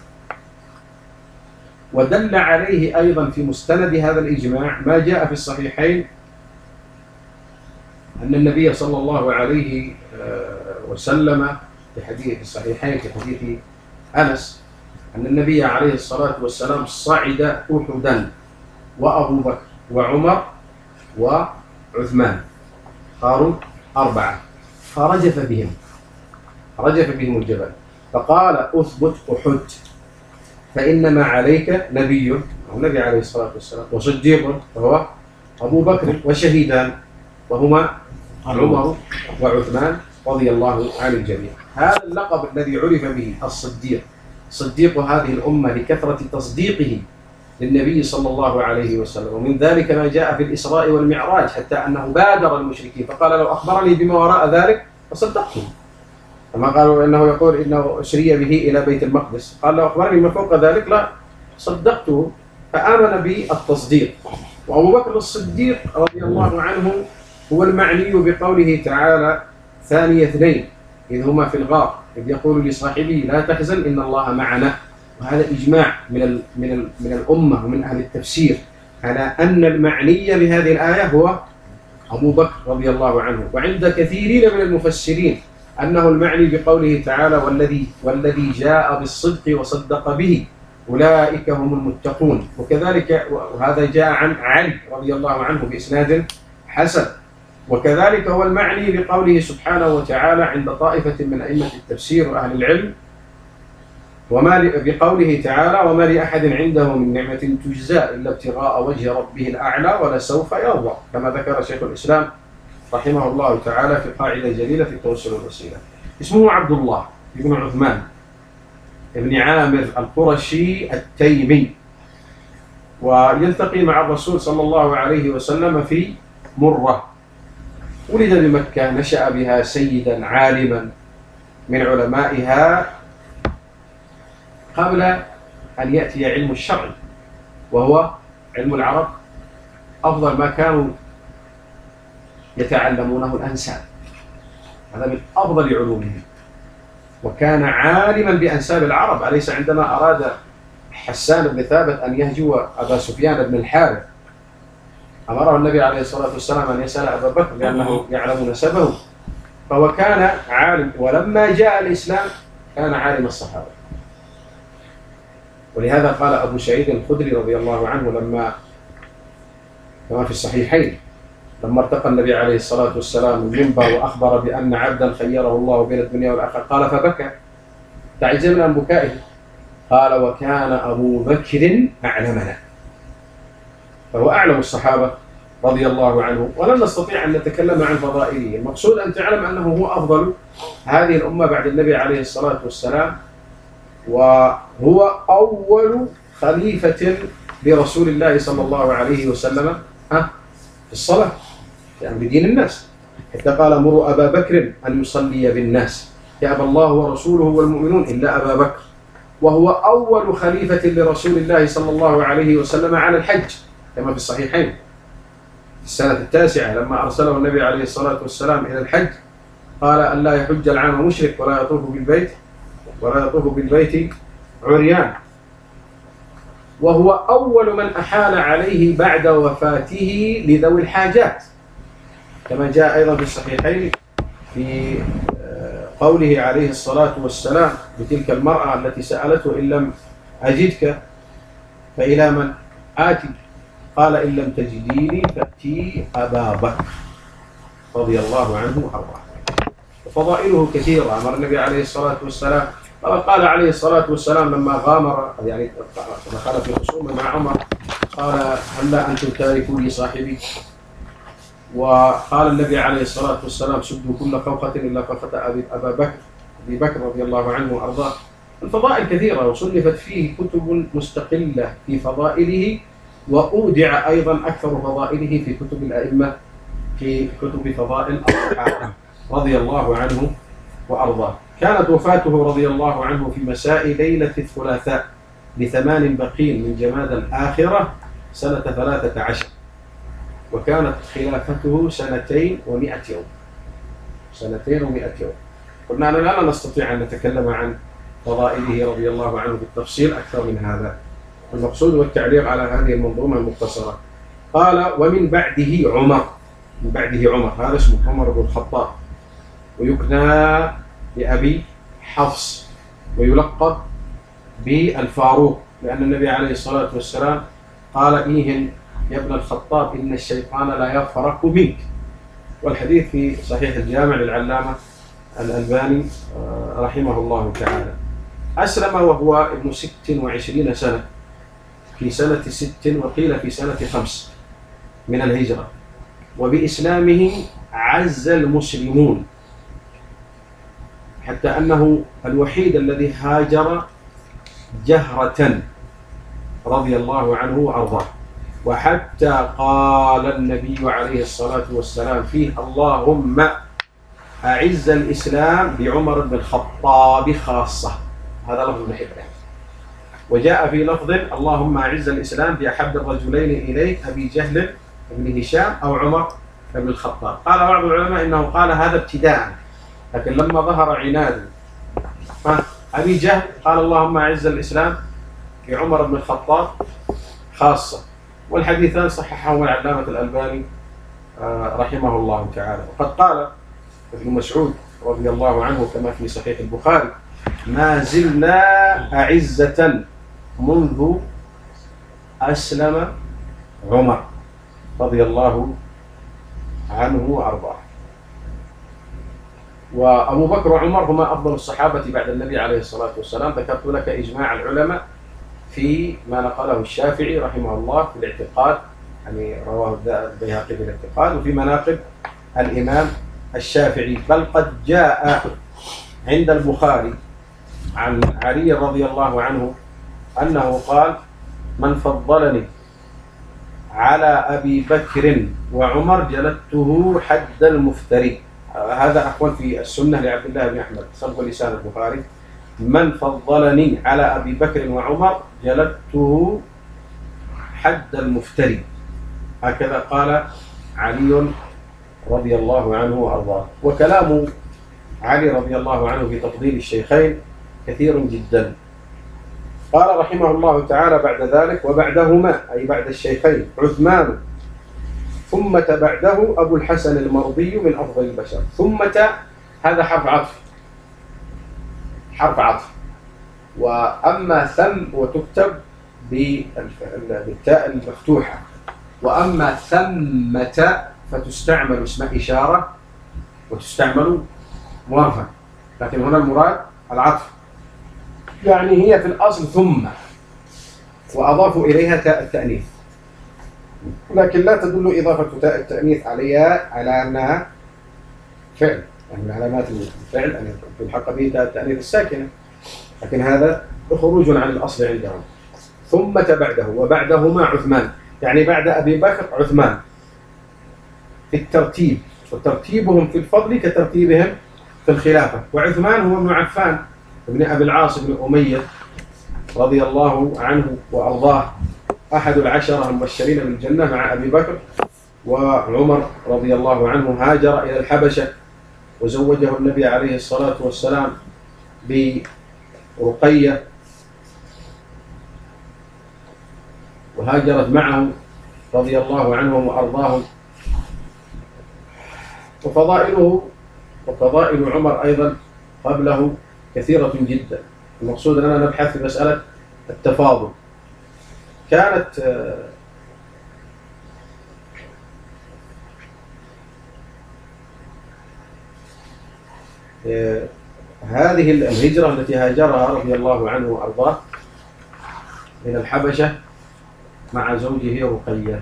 Speaker 2: ودل عليه أيضا في مستند هذا الإجماع ما جاء في الصحيحين أن النبي صلى الله عليه وسلم في حديث الصحيحين في حديث أنس أن النبي عليه الصلاة والسلام صعد أحدا وأبو بكر وعمر وعثمان، صاروا 4، فرجف بهم الجبل، فقال: أثبت أحد فإنما عليك نبي، أو النبي عليه الصلاة والسلام، وصديق وهو أبو بكر، وشهيدان وهما عمر وعثمان رضي الله عن الجميع. هذا اللقب الذي عرف به الصديق، صديق هذه الأمة لكثرة تصديقه للنبي صلى الله عليه وسلم. ومن ذلك ما جاء في الإسراء والمعراج، حتى أنه بادر المشركين فقال: لو أخبرني بما وراء ذلك فصدقته، كما قالوا إنه يقول إنه أسري به إلى بيت المقدس، قال: لو أخبرني بما فوق ذلك لا صدقته، فآمن بالتصديق. وأبو بكر الصديق رضي الله عنه هو المعني بقوله تعالى: ثاني اثنين إذ هما في الغار إذ يقول لصاحبه لا تحزن إن الله معنا. وهذا إجماع من الأمة ومن أهل التفسير على أن المعني بهذه الآية هو أبو بكر رضي الله عنه. وعند كثيرين من المفسرين أنه المعني بقوله تعالى: والذي جاء بالصدق وصدق به أولئك هم المتقون. وكذلك وهذا جاء عن علي رضي الله عنه بإسناد حسن. وكذلك هو المعني بقوله سبحانه وتعالى عند طائفة من أئمة التفسير وأهل العلم بقوله تعالى: وما لأحد عنده من نعمة تجزى إلا ابتغاء وجه ربه الأعلى ولسوف يرضى، كما ذكر شيخ الإسلام رحمه الله تعالى في قاعدة جليلة في التوسل والوسيلة. اسمه عبد الله بن عثمان بن عامر القرشي التيمي، ويلتقي مع الرسول صلى الله عليه وسلم في مرة، ولد بمكة، نشأ بها سيدا عالما من علمائها قبل أن يأتي علم الشرع، وهو علم العرب أفضل ما كانوا يتعلمونه الأنساب، هذا من أفضل علومهم، وكان عالما بأنساب العرب. أليس عندما أراد حسان بن ثابت أن يهجو أبا سفيان بن الحارث أمره النبي عليه الصلاة والسلام أن يسأل أبا بكر لأنه يعلم نسبه، فهو كان عالم، ولما جاء الإسلام كان عالم الصحابة. ولهذا قال أبو سعيد الخدري رضي الله عنه لما كما في الصحيحين لما ارتقى النبي عليه الصلاة والسلام المنبر وأخبر بأن عبدا خيره الله بين الدنيا والآخرة، قال فبكى تعجبنا عن بكائه، قال وكان أبو بكر أعلمنا، فهو أعلم الصحابة رضي الله عنه، ولن نستطيع أن نتكلم عن فضائله. المقصود أن تعلم أنه هو أفضل هذه الأمة بعد النبي عليه الصلاة والسلام، وهو أول خليفة برسول الله صلى الله عليه وسلم في الصلاة، يعني بدين الناس، حتى قال مروا أبا بكر أن يصلي بالناس يأبى الله ورسوله والمؤمنون إلا أبا بكر، وهو أول خليفة لرسول الله صلى الله عليه وسلم على الحج كما في الصحيحين. في السنة 9 لما أرسله النبي عليه الصلاة والسلام إلى الحج قال أن لا يحج العام مشرك ولا يطوف بالبيت عريان، وهو أول من أحال عليه بعد وفاته لذوي الحاجات، كما جاء أيضا في الصحيحين في قوله عليه الصلاة والسلام بتلك المرأة التي سألته إن لم أجدك فإلى من آتي؟ قال إن لم تجديني فأتي أبا بكر رضي الله عنه وأرضاه. وفضائله كثيرة. أمر النبي عليه الصلاة والسلام قال عليه الصلاة والسلام لما غامر يعني دخل في خصومة مع عمر قال هلا أنتم تاركوا لي صاحبي؟ وقال النبي عليه الصلاة والسلام سدوا كل خوخة إلا خوخة أبي بكر رضي الله عنه وأرضاه. الفضائل كثيرة وصنفت فيه كتب مستقلة في فضائله، وأودع أيضا أكثر فضائله في كتب الأئمة في كتب فضائل الصحابة رضي الله عنه وأرضاه. كانت وفاته رضي الله عنه في مساء ليلة الثلاثاء ل8 بقين من جماد الآخرة سنة 13، وكانت خلافته 2 و100 يوم. 2 و100 يوم. قلنا أننا لا نستطيع أن نتكلم عن فضائله رضي الله عنه بالتفصيل أكثر من هذا، المقصود والتعليق على هذه المنظومة المختصرة. قال ومن بعده عمر، من بعده عمر، هذا اسمه عمر بن الخطاب، ويكنى بأبي حفص، ويلقب بالفاروق، لأن النبي عليه الصلاة والسلام قال إيهن يا ابن الخطاب إن الشيطان لا يفرق منك، والحديث في صحيح الجامع للعلامة الألباني رحمه الله تعالى. أسلم وهو ابن 26 سنة، في سنة 6 وقيل في سنة 5 من الهجرة، وبإسلامه عز المسلمون، حتى أنه الوحيد الذي هاجر جهرة رضي الله عنه وأرضاه، وحتى قال النبي عليه الصلاة والسلام فيه اللهم أعز الإسلام بعمر بن الخطاب خاصة، هذا لفظ الحبر. وجاء في لفظ اللهم أعز الإسلام بأحب الرجلين إليك أبي جهل بن هشام أو عمر بن الخطاب. قال بعض العلماء إنه قال هذا ابتداء، لكن لما ظهر عناد أبي جهل قال اللهم أعز الإسلام بعمر بن الخطاب خاصة. والحديثان صححهما العلامة الألباني رحمه الله تعالى. وقد قال ابن مسعود رضي الله عنه كما في صحيح البخاري ما زلنا أعزة منذ أسلم عمر رضي الله عنه وأرضاه. وأبو بكر وعمر هما أفضل الصحابة بعد النبي عليه الصلاة والسلام. ذكرت لك إجماع العلماء في ما نقله الشافعي رحمه الله في الاعتقاد، يعني رواه البيهقي في الاعتقاد، وفي مناقب الإمام الشافعي. بل قد جاء عند البخاري عن علي رضي الله عنه أنه قال من فضلني على أبي بكر وعمر جلدته حد المفتري. هذا أقوال في السنة لعبد الله بن أحمد صلب لسان البخاري: من فضلني على أبي بكر وعمر جلدته حد المفتري. هكذا قال علي رضي الله عنه وأرضاه. وكلام علي رضي الله عنه في تفضيل الشيخين كثير جدا. قال رحمه الله تعالى بعد ذلك: وبعدهما أي بعد الشيخين عثمان، ثم بعده أبو الحسن المرضي من أفضل البشر. ثم هذا حرف عطف، حرف عطف. وأما ثم وتكتب بالتاء المفتوحة، وأما ثمة فتستعمل اسم إشارة وتستعمل موافق، لكن هنا المراد العطف، يعني هي في الأصل ثم، وأضافوا إليها تاء التأنيث، لكن لا تدل إضافة تاء التأنيث عليها على أنها فعل، يعني من علامات الفعل أن تلحق به تاء التأنيث الساكنة، لكن هذا خروج عن الأصل عندهم. ثم بعده وبعدهما عثمان، يعني بعد أبي بكر عثمان في الترتيب، وترتيبهم في الفضل كترتيبهم في الخلافة. وعثمان هو ابن عفان ابن أبي العاص بن أمية رضي الله عنه وأرضاه، أحد العشرة المبشرين بالجنة مع أبي بكر وعمر رضي الله عنه. هاجر إلى الحبشة وزوجه النبي عليه الصلاة والسلام برقية، وهاجرت معه رضي الله عنهم وأرضاهم. وفضائل عمر أيضا قبله كثيرة جدا. المقصود أننا نبحث في مسألة التفاضل. كانت هذه الهجرة التي هاجرها رضي الله عنه وأرضاه من الحبشة مع زوجه رقية.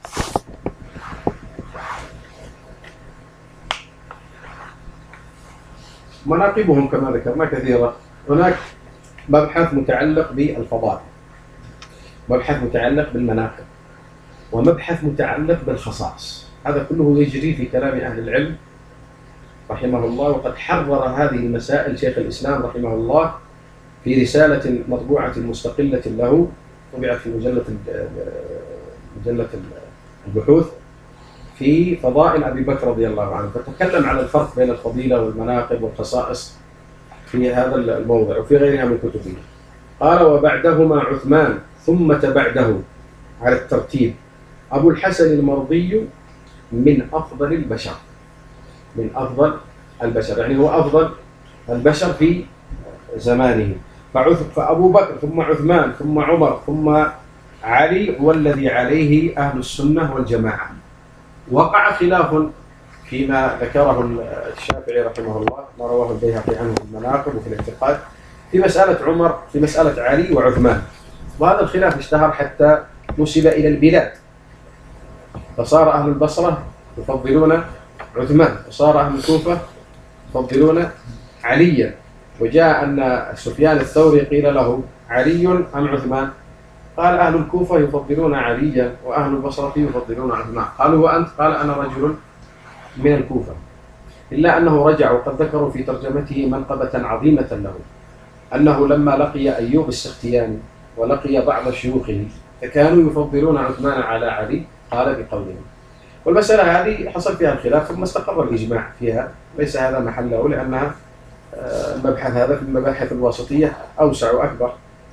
Speaker 2: مناقبهم كما ذكرنا كثيرة. هناك مبحث متعلق بالفضائل، مبحث متعلق بالمناقب، ومبحث متعلق بالخصائص. هذا كله يجري في كلام أهل العلم رحمه الله. وقد حرر هذه المسائل شيخ الإسلام رحمه الله في رسالة مطبوعة مستقلة له، طبعت في مجلة البحوث في فضائل أبي بكر رضي الله عنه، فتكلم على الفرق بين الفضيلة والمناقب والخصائص في هذا الموضع وفي غيرها من كتبه. قال: وبعدهما عثمان، ثم بعده على الترتيب أبو الحسن المرضي من أفضل البشر، من أفضل البشر، يعني هو أفضل البشر في زمانه. فأبو بكر ثم عثمان ثم عمر ثم علي هو الذي عليه أهل السنة والجماعة. وقع خلاف فيما ذكره الشافعي رحمه الله، ما رواه البيهقي عنه في المناقب وفي الاعتقاد، في مسألة عمر، في مسألة علي وعثمان. وهذا الخلاف اشتهر حتى نسب إلى البلاد، فصار أهل البصرة يفضلون عثمان، وصار أهل الكوفة يفضلون عليا. وجاء أن سفيان الثوري قيل له: علي أم عثمان؟ قال: أهل الكوفة يفضلون عليا وأهل البصرة يفضلون عثمان. قالوا: وأنت؟ قال: أنا رجل من الكوفة. إلا أنه رجع، وقد ذكروا في ترجمته منقبة عظيمة له، أنه لما لقي أيوب السختياني ولقي بعض شيوخه فكانوا يفضلون عثمان على علي، قال بقولهم. والمسألة هذه حصل فيها الخلاف، ثم استقر الإجماع فيها، ليس هذا محله، لأنها المبحث هذا في المباحث الواسطية أوسع وأكبر.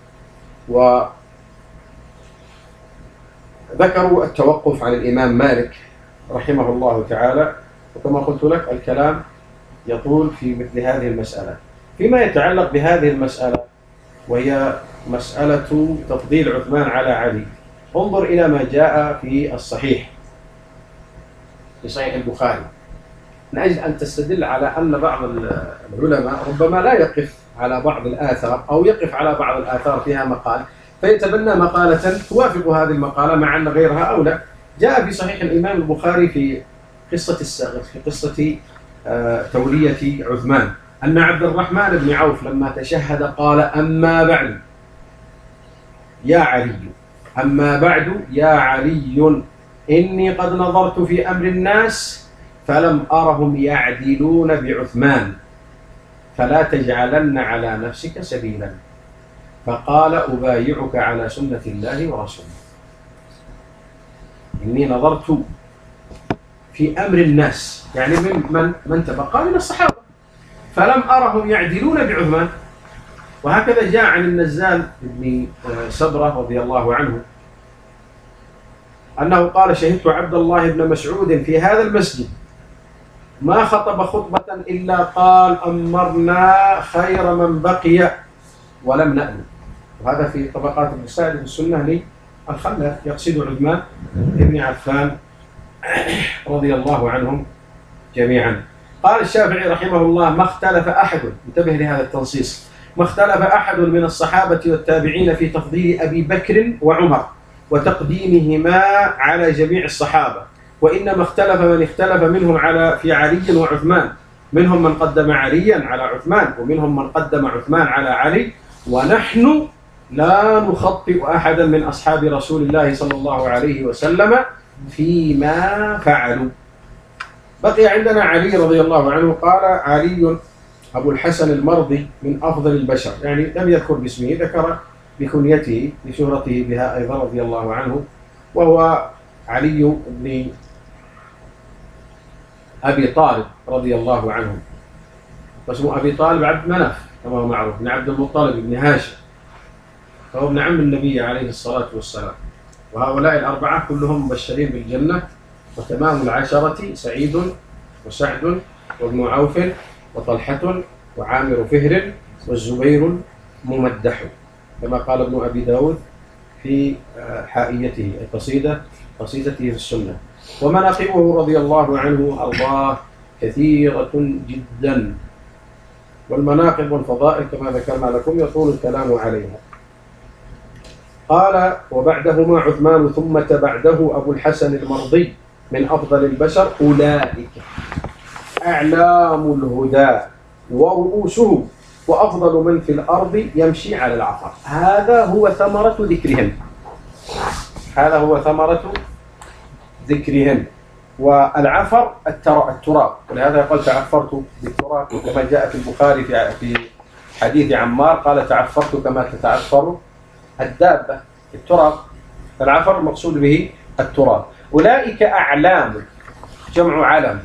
Speaker 2: وذكروا التوقف عن الإمام مالك رحمه الله تعالى، وكما قلت لك الكلام يطول في مثل هذه المسألة. فيما يتعلق بهذه المسألة وهي مسألة تفضيل عثمان على علي، انظر إلى ما جاء في الصحيح، في صحيح البخاري، من أجل أن تستدل على أن بعض العلماء ربما لا يقف على بعض الآثار، أو يقف على بعض الآثار فيها مقال فيتبنى مقالة توافق هذه المقالة مع أن غيرها أولى. جاء في صحيح الإمام البخاري في قصة تولية عثمان أن عبد الرحمن بن عوف لما تشهد قال: أما بعد يا علي، أما بعد يا علي إني قد نظرت في أمر الناس فلم أرهم يعدلون بعثمان فلا تجعلن على نفسك سبيلا. فقال أبايعك على سنة الله ورسوله. إني نظرت في أمر الناس، يعني من تبقى من الصحابة، فلم أرهم يعدلون بعثمان. وهكذا جاء عن النزال بن سبرة رضي الله عنه أنه قال: شهدت عبد الله بن مسعود في هذا المسجد ما خطب خطبة إلا قال: أمرنا خير من بقي ولم نأمن. وهذا في طبقات ابن سعد في السنة للخلة، يقصد عثمان بن عفان رضي الله عنهم جميعا. قال الشافعي رحمه الله: ما اختلف أحد، انتبه لهذا التنصيص، ما اختلف أحد من الصحابة والتابعين في تفضيل أبي بكر وعمر وتقديمهما على جميع الصحابة، وإنما اختلف من اختلف منهم في علي وعثمان، منهم من قدم عليا على عثمان ومنهم من قدم عثمان على علي، ونحن لا نخطئ أحدا من أصحاب رسول الله صلى الله عليه وسلم فيما فعلوا. بقي عندنا علي رضي الله عنه. قال علي أبو الحسن المرضي من أفضل البشر، يعني لم يذكر باسمه، ذكر بكنيته لشهرته بها أيضا رضي الله عنه، وهو علي بن أبي طالب رضي الله عنه، واسمه أبي طالب عبد مناف كما هو معروف، بن عبد المطلب بن هاشم، فهو ابن عم النبي عليه الصلاة والسلام. وهؤلاء الأربعة كلهم مبشرين بالجنة، وتمام العشرة سعيد وسعد وابن عوف وطلحة وعامر فهر والزبير ممدح، كما قال ابن أبي داود في حائيته قصيدته في السنة. ومناقبه رضي الله عنه أرضاه كثيرة جدا، والمناقب والفضائل كما ذكرنا لكم يطول الكلام عليها. قال: وبعدهما عثمان ثم بعده أبو الحسن المرضي من أفضل البشر، أولئك أعلام الهدى ورؤوسه وأفضل من في الأرض يمشي على العفر. هذا هو ثمرة ذكرهم. والعفر التراب، ولهذا يقول تعفرت بالتراب، كما جاء في البخاري في حديث عمار قال: تعفرت كما تتعفر الدابة التراب. فالعفر المقصود به التراب. أولئك أعلام، جمع علم،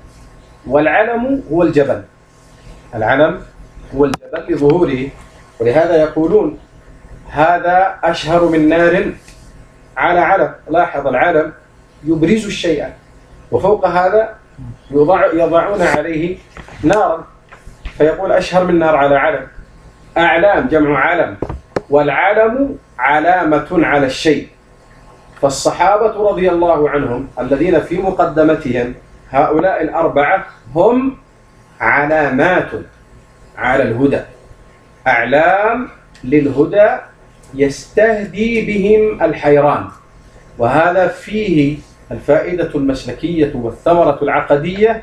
Speaker 2: والعلم هو الجبل، العلم هو الجبل لظهوره، ولهذا يقولون هذا أشهر من نار على علم. لاحظ العلم يبرز الشيء، وفوق هذا يضعون عليه نارا، فيقول أشهر من نار على علم. أعلام جمع علم، والعلم علامة على الشيء. فالصحابة رضي الله عنهم الذين في مقدمتهم هؤلاء الأربعة هم علامات على الهدى، أعلام للهدى يستهدي بهم الحيران. وهذا فيه الفائدة المسلكية والثمرة العقدية،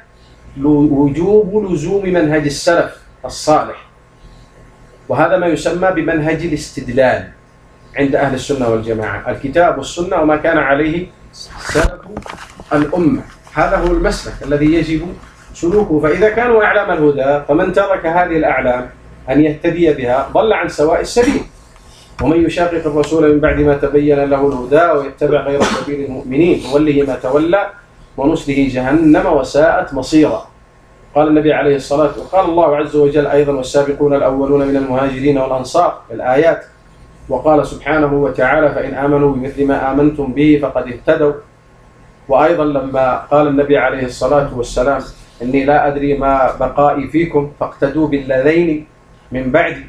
Speaker 2: وجوب لزوم منهج السلف الصالح، وهذا ما يسمى بمنهج الاستدلال عند أهل السنة والجماعة، الكتاب والسنة وما كان عليه سلف الأمة. هذا هو المسلك الذي يجب سلوكه. فإذا كانوا أعلام الهدى، فمن ترك هذه الأعلام أن يهتدي بها ضل عن سواء السبيل. ومن يشاقق الرسول من بعد ما تبين له الهدى ويتبع غير سبيل المؤمنين نوله ما تولى ونصله جهنم وساءت مصيرا. قال النبي عليه الصلاة والسلام، وقال الله عز وجل أيضا: والسابقون الأولون من المهاجرين والأنصار، الآيات. وقال سبحانه وتعالى: فإن آمنوا بمثل ما آمنتم به فقد اهتدوا. وأيضا لما قال النبي عليه الصلاة والسلام: إني لا أدري ما بقائي فيكم فاقتدوا بالذين من بعدي.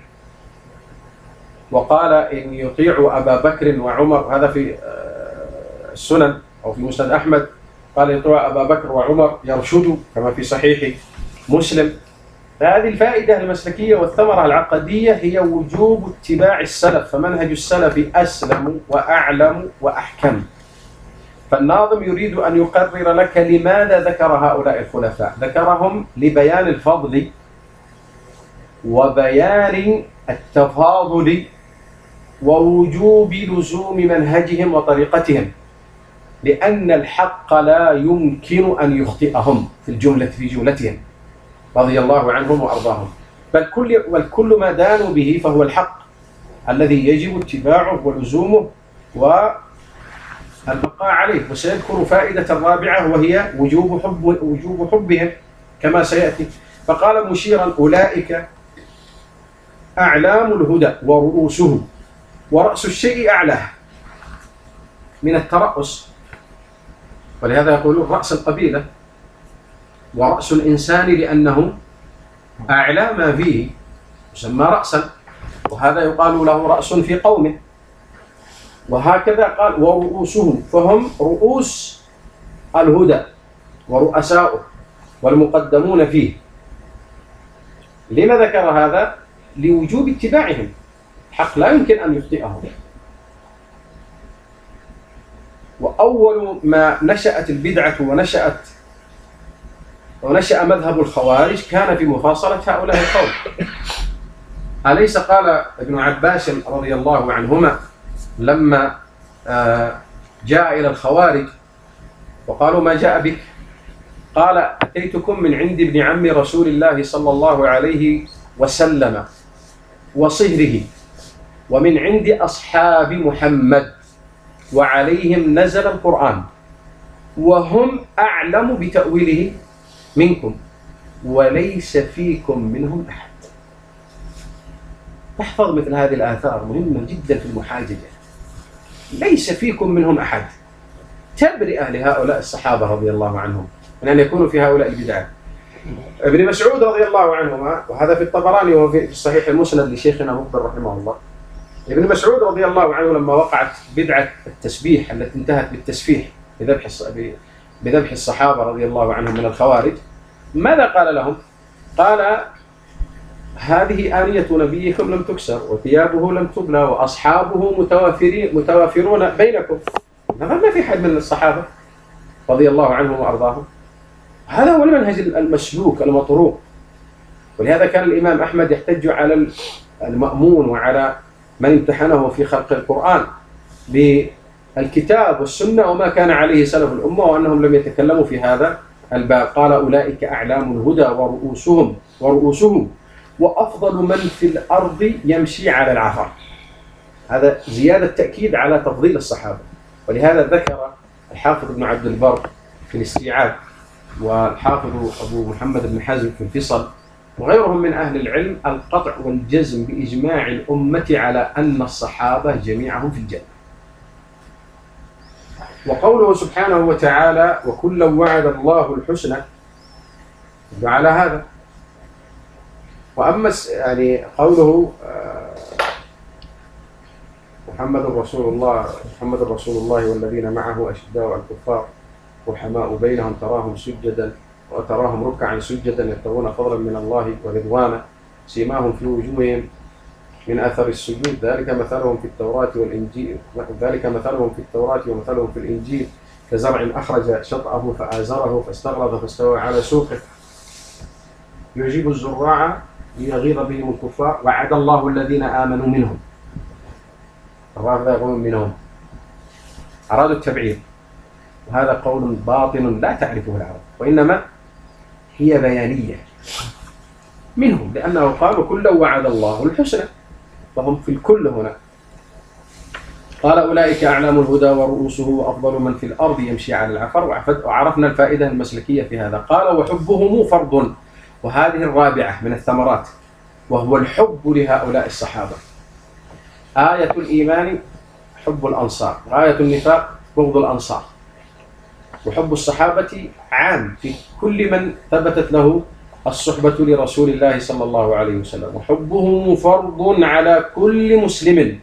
Speaker 2: وقال: إن يطيعوا أبا بكر وعمر، هذا في السنن أو في مسند أحمد، قال: يطيعوا أبا بكر وعمر يرشدوا، كما في صحيح مسلم. فهذه الفائدة المسلكية والثمرة العقدية هي وجوب اتباع السلف، فمنهج السلف أسلم وأعلم وأحكم. فالناظم يريد أن يقرر لك لماذا ذكر هؤلاء الخلفاء. ذكرهم لبيان الفضل وبيان التفاضل ووجوب لزوم منهجهم وطريقتهم، لأن الحق لا يمكن أن يخطئهم في جملتهم رضي الله عنهم وأرضاهم، والكل ما دانوا به فهو الحق الذي يجب اتباعه ولزومه والبقاء عليه. وسيذكر فائدة رابعة وهي وجوب حبهم كما سيأتي. فقال مشيرا: أولئك أعلام الهدى ورؤوسه، ورأس الشيء أعلاه من الترأس، ولهذا يقولون رأس القبيلة ورأس الإنسان لأنه أعلى ما فيه يسمى رأسا، وهذا يقال له رأس في قومه. وهكذا قال ورؤوسه، فهم رؤوس الهدى ورؤساؤه والمقدمون فيه. لما ذكر هذا؟ لوجوب اتباعهم، حق لا يمكن أن يخطئهم. وأول ما نشأت البدعة ونشأ مذهب الخوارج كان في مفاصلة هؤلاء القوم. أليس قال ابن عباس رضي الله عنهما لما جاء إلى الخوارج وقالوا: ما جاء بك؟ قال: أتيتكم من عند ابن عم رسول الله صلى الله عليه وسلم وصهره، ومن عند أصحاب محمد، وعليهم نزل القرآن، وهم أعلم بتأويله منكم، وليس فيكم منهم أحد. تحفظ مثل هذه الآثار، مهمة جدا في المحاججة. ليس فيكم منهم أحد، تبرئة لهؤلاء الصحابة رضي الله عنهم من أن يكونوا في هؤلاء البدعات. ابن مسعود رضي الله عنهما، وهذا في الطبراني وفي الصحيح المسند لشيخنا مقبل رحمه الله، ابن مسعود رضي الله عنه لما وقعت بدعة التسبيح التي انتهت بالتسفيح بذبح الصحابة رضي الله عنهم من الخوارج، ماذا قال لهم؟ قال: هذه آنية نبيكم لم تكسر، وثيابه لم تبلى، وأصحابه متوافرون بينكم. ما في حد من الصحابة رضي الله عنهم وأرضاهم. هذا هو المنهج المسلوك المطروق. ولهذا كان الإمام أحمد يحتج على المأمون وعلى من امتحنه في خلق القرآن بالكتاب والسنة وما كان عليه سلف الأمة، وأنهم لم يتكلموا في هذا الباب. قال: أولئك أعلام الهدى ورؤوسهم وأفضل من في الأرض يمشي على العفر. هذا زيادة تأكيد على تفضيل الصحابة. ولهذا ذكر الحافظ ابن عبد البر في الاستيعاب، والحافظ أبو محمد بن حزم في الفصل، وغيرهم من أهل العلم، القطع والجزم بإجماع الأمة على أن الصحابة جميعهم في الجنة. وقوله سبحانه وتعالى: وكلا وعد الله الحسنى، على هذا. وأما يعني قوله محمد رسول الله والذين معه أشداء على الكفار رحماء بينهم تراهم ركعا سجدا يبتغون فضلا من الله ورضوانا سيماهم في وجوههم من أثر السجود ذلك مثلهم في التوراة ومثلهم في الإنجيل كزرع أخرج شطأه فآزره فاستغلظ فاستوى على سوقه يعجب الزراع ليغيظ بهم الكفار وعد الله الذين آمنوا منهم. الله يقول منهم، أرادوا التبعير، وهذا قول باطل لا تعرفه العرب، وإنما هي بيانية منهم، لأنه قالوا كلا وعد الله الحسنى، فهم في الكل هنا. قال: أولئك أعلام الهدى ورؤوسه وأفضل من في الأرض يمشي على العفر. وعرفنا الفائدة المسلكية في هذا. قال: وحبهم فرض، وهذه الرابعة من الثمرات، وهو الحب لهؤلاء الصحابة. آية الإيمان حب الأنصار، غاية النفاق بغض الأنصار. وحب الصحابة عام في كل من ثبتت له الصحبة لرسول الله صلى الله عليه وسلم، وحبهم فرض على كل مسلم،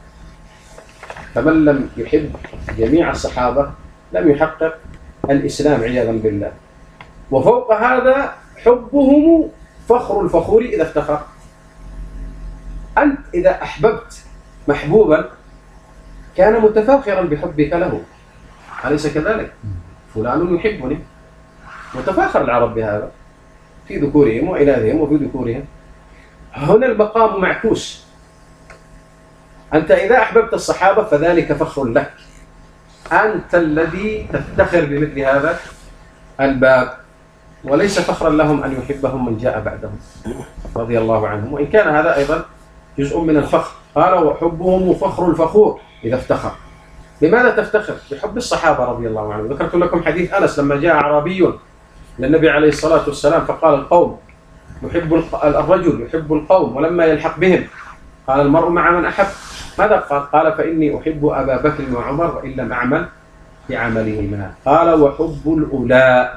Speaker 2: فمن لم يحب جميع الصحابة لم يحقق الإسلام عياذا بالله. وفوق هذا حبهم فخر الفخور إذا افتخر. أنت إذا أحببت محبوبا كان متفاخرا بحبك له، أليس كذلك؟ فلان يحبني، متفاخر العرب بهذا في ذكورهم وإناثهم وفي ذكورهم. هنا المقام معكوس، أنت إذا أحببت الصحابة فذلك فخر لك، أنت الذي تفتخر بمثل هذا الباب، وليس فخرا لهم أن يحبهم من جاء بعدهم رضي الله عنهم، وإن كان هذا أيضا جزء من الفخر. قال وحبهم فخر الفخور إذا افتخر. لماذا تفتخر؟ بحب الصحابة رضي الله عنهم. ذكرت لكم حديث أنس لما جاء أعرابي للنبي عليه الصلاة والسلام فقال القوم الرجل يحب القوم ولما يلحق بهم قال المرء مع من أحب. ماذا قال؟ قال فإني أحب أبا بكر وعمر وإن لم أعمل بعملهما. قال وحب الأولى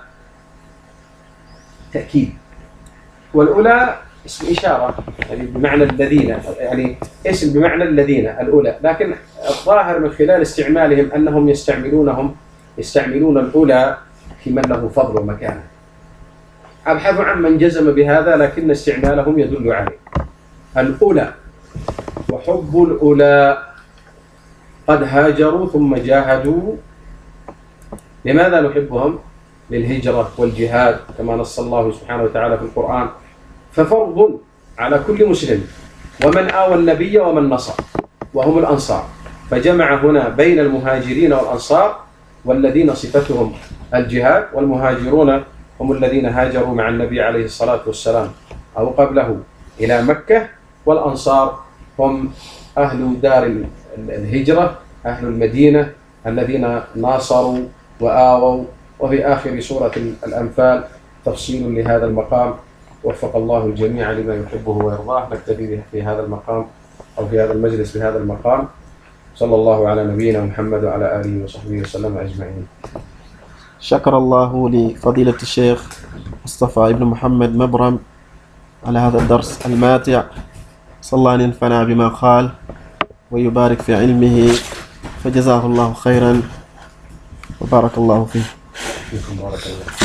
Speaker 2: تأكيد، والأولى اسم إشارة يعني بمعنى الذين، يعني اسم بمعنى الذين الأولى، لكن الظاهر من خلال استعمالهم أنهم يستعملون الأولى في من له فضل ومكانة. أبحث عن من جزم بهذا لكن استعمالهم يدل عليه. الأولى وحب الأولى قد هاجروا ثم جاهدوا. لماذا نحبهم؟ للهجرة والجهاد كما نص الله سبحانه وتعالى في القرآن. ففرض على كل مسلم ومن آوى النبي ومن نصر وهم الأنصار، فجمع هنا بين المهاجرين والأنصار والذين صفتهم الجهاد. والمهاجرون هم الذين هاجروا مع النبي عليه الصلاة والسلام أو قبله إلى مكة، والأنصار هم أهل دار الهجرة أهل المدينة الذين ناصروا وآووا. وفي آخر سورة الأنفال تفصيل لهذا المقام. وفق الله الجميع لما يحبه ويرضاه. نكتفي في هذا المقام أو في هذا المجلس بهذا المقام. صلى الله على نبينا محمد وعلى آله وصحبه وسلم أجمعين.
Speaker 1: شكر الله لفضيلة الشيخ مصطفى بن محمد مبرم على هذا الدرس الماتع. صلى الله أن ينفعنا بما قال ويبارك في علمه، فجزاه الله خيرا وبارك الله فيه.
Speaker 2: بارك الله.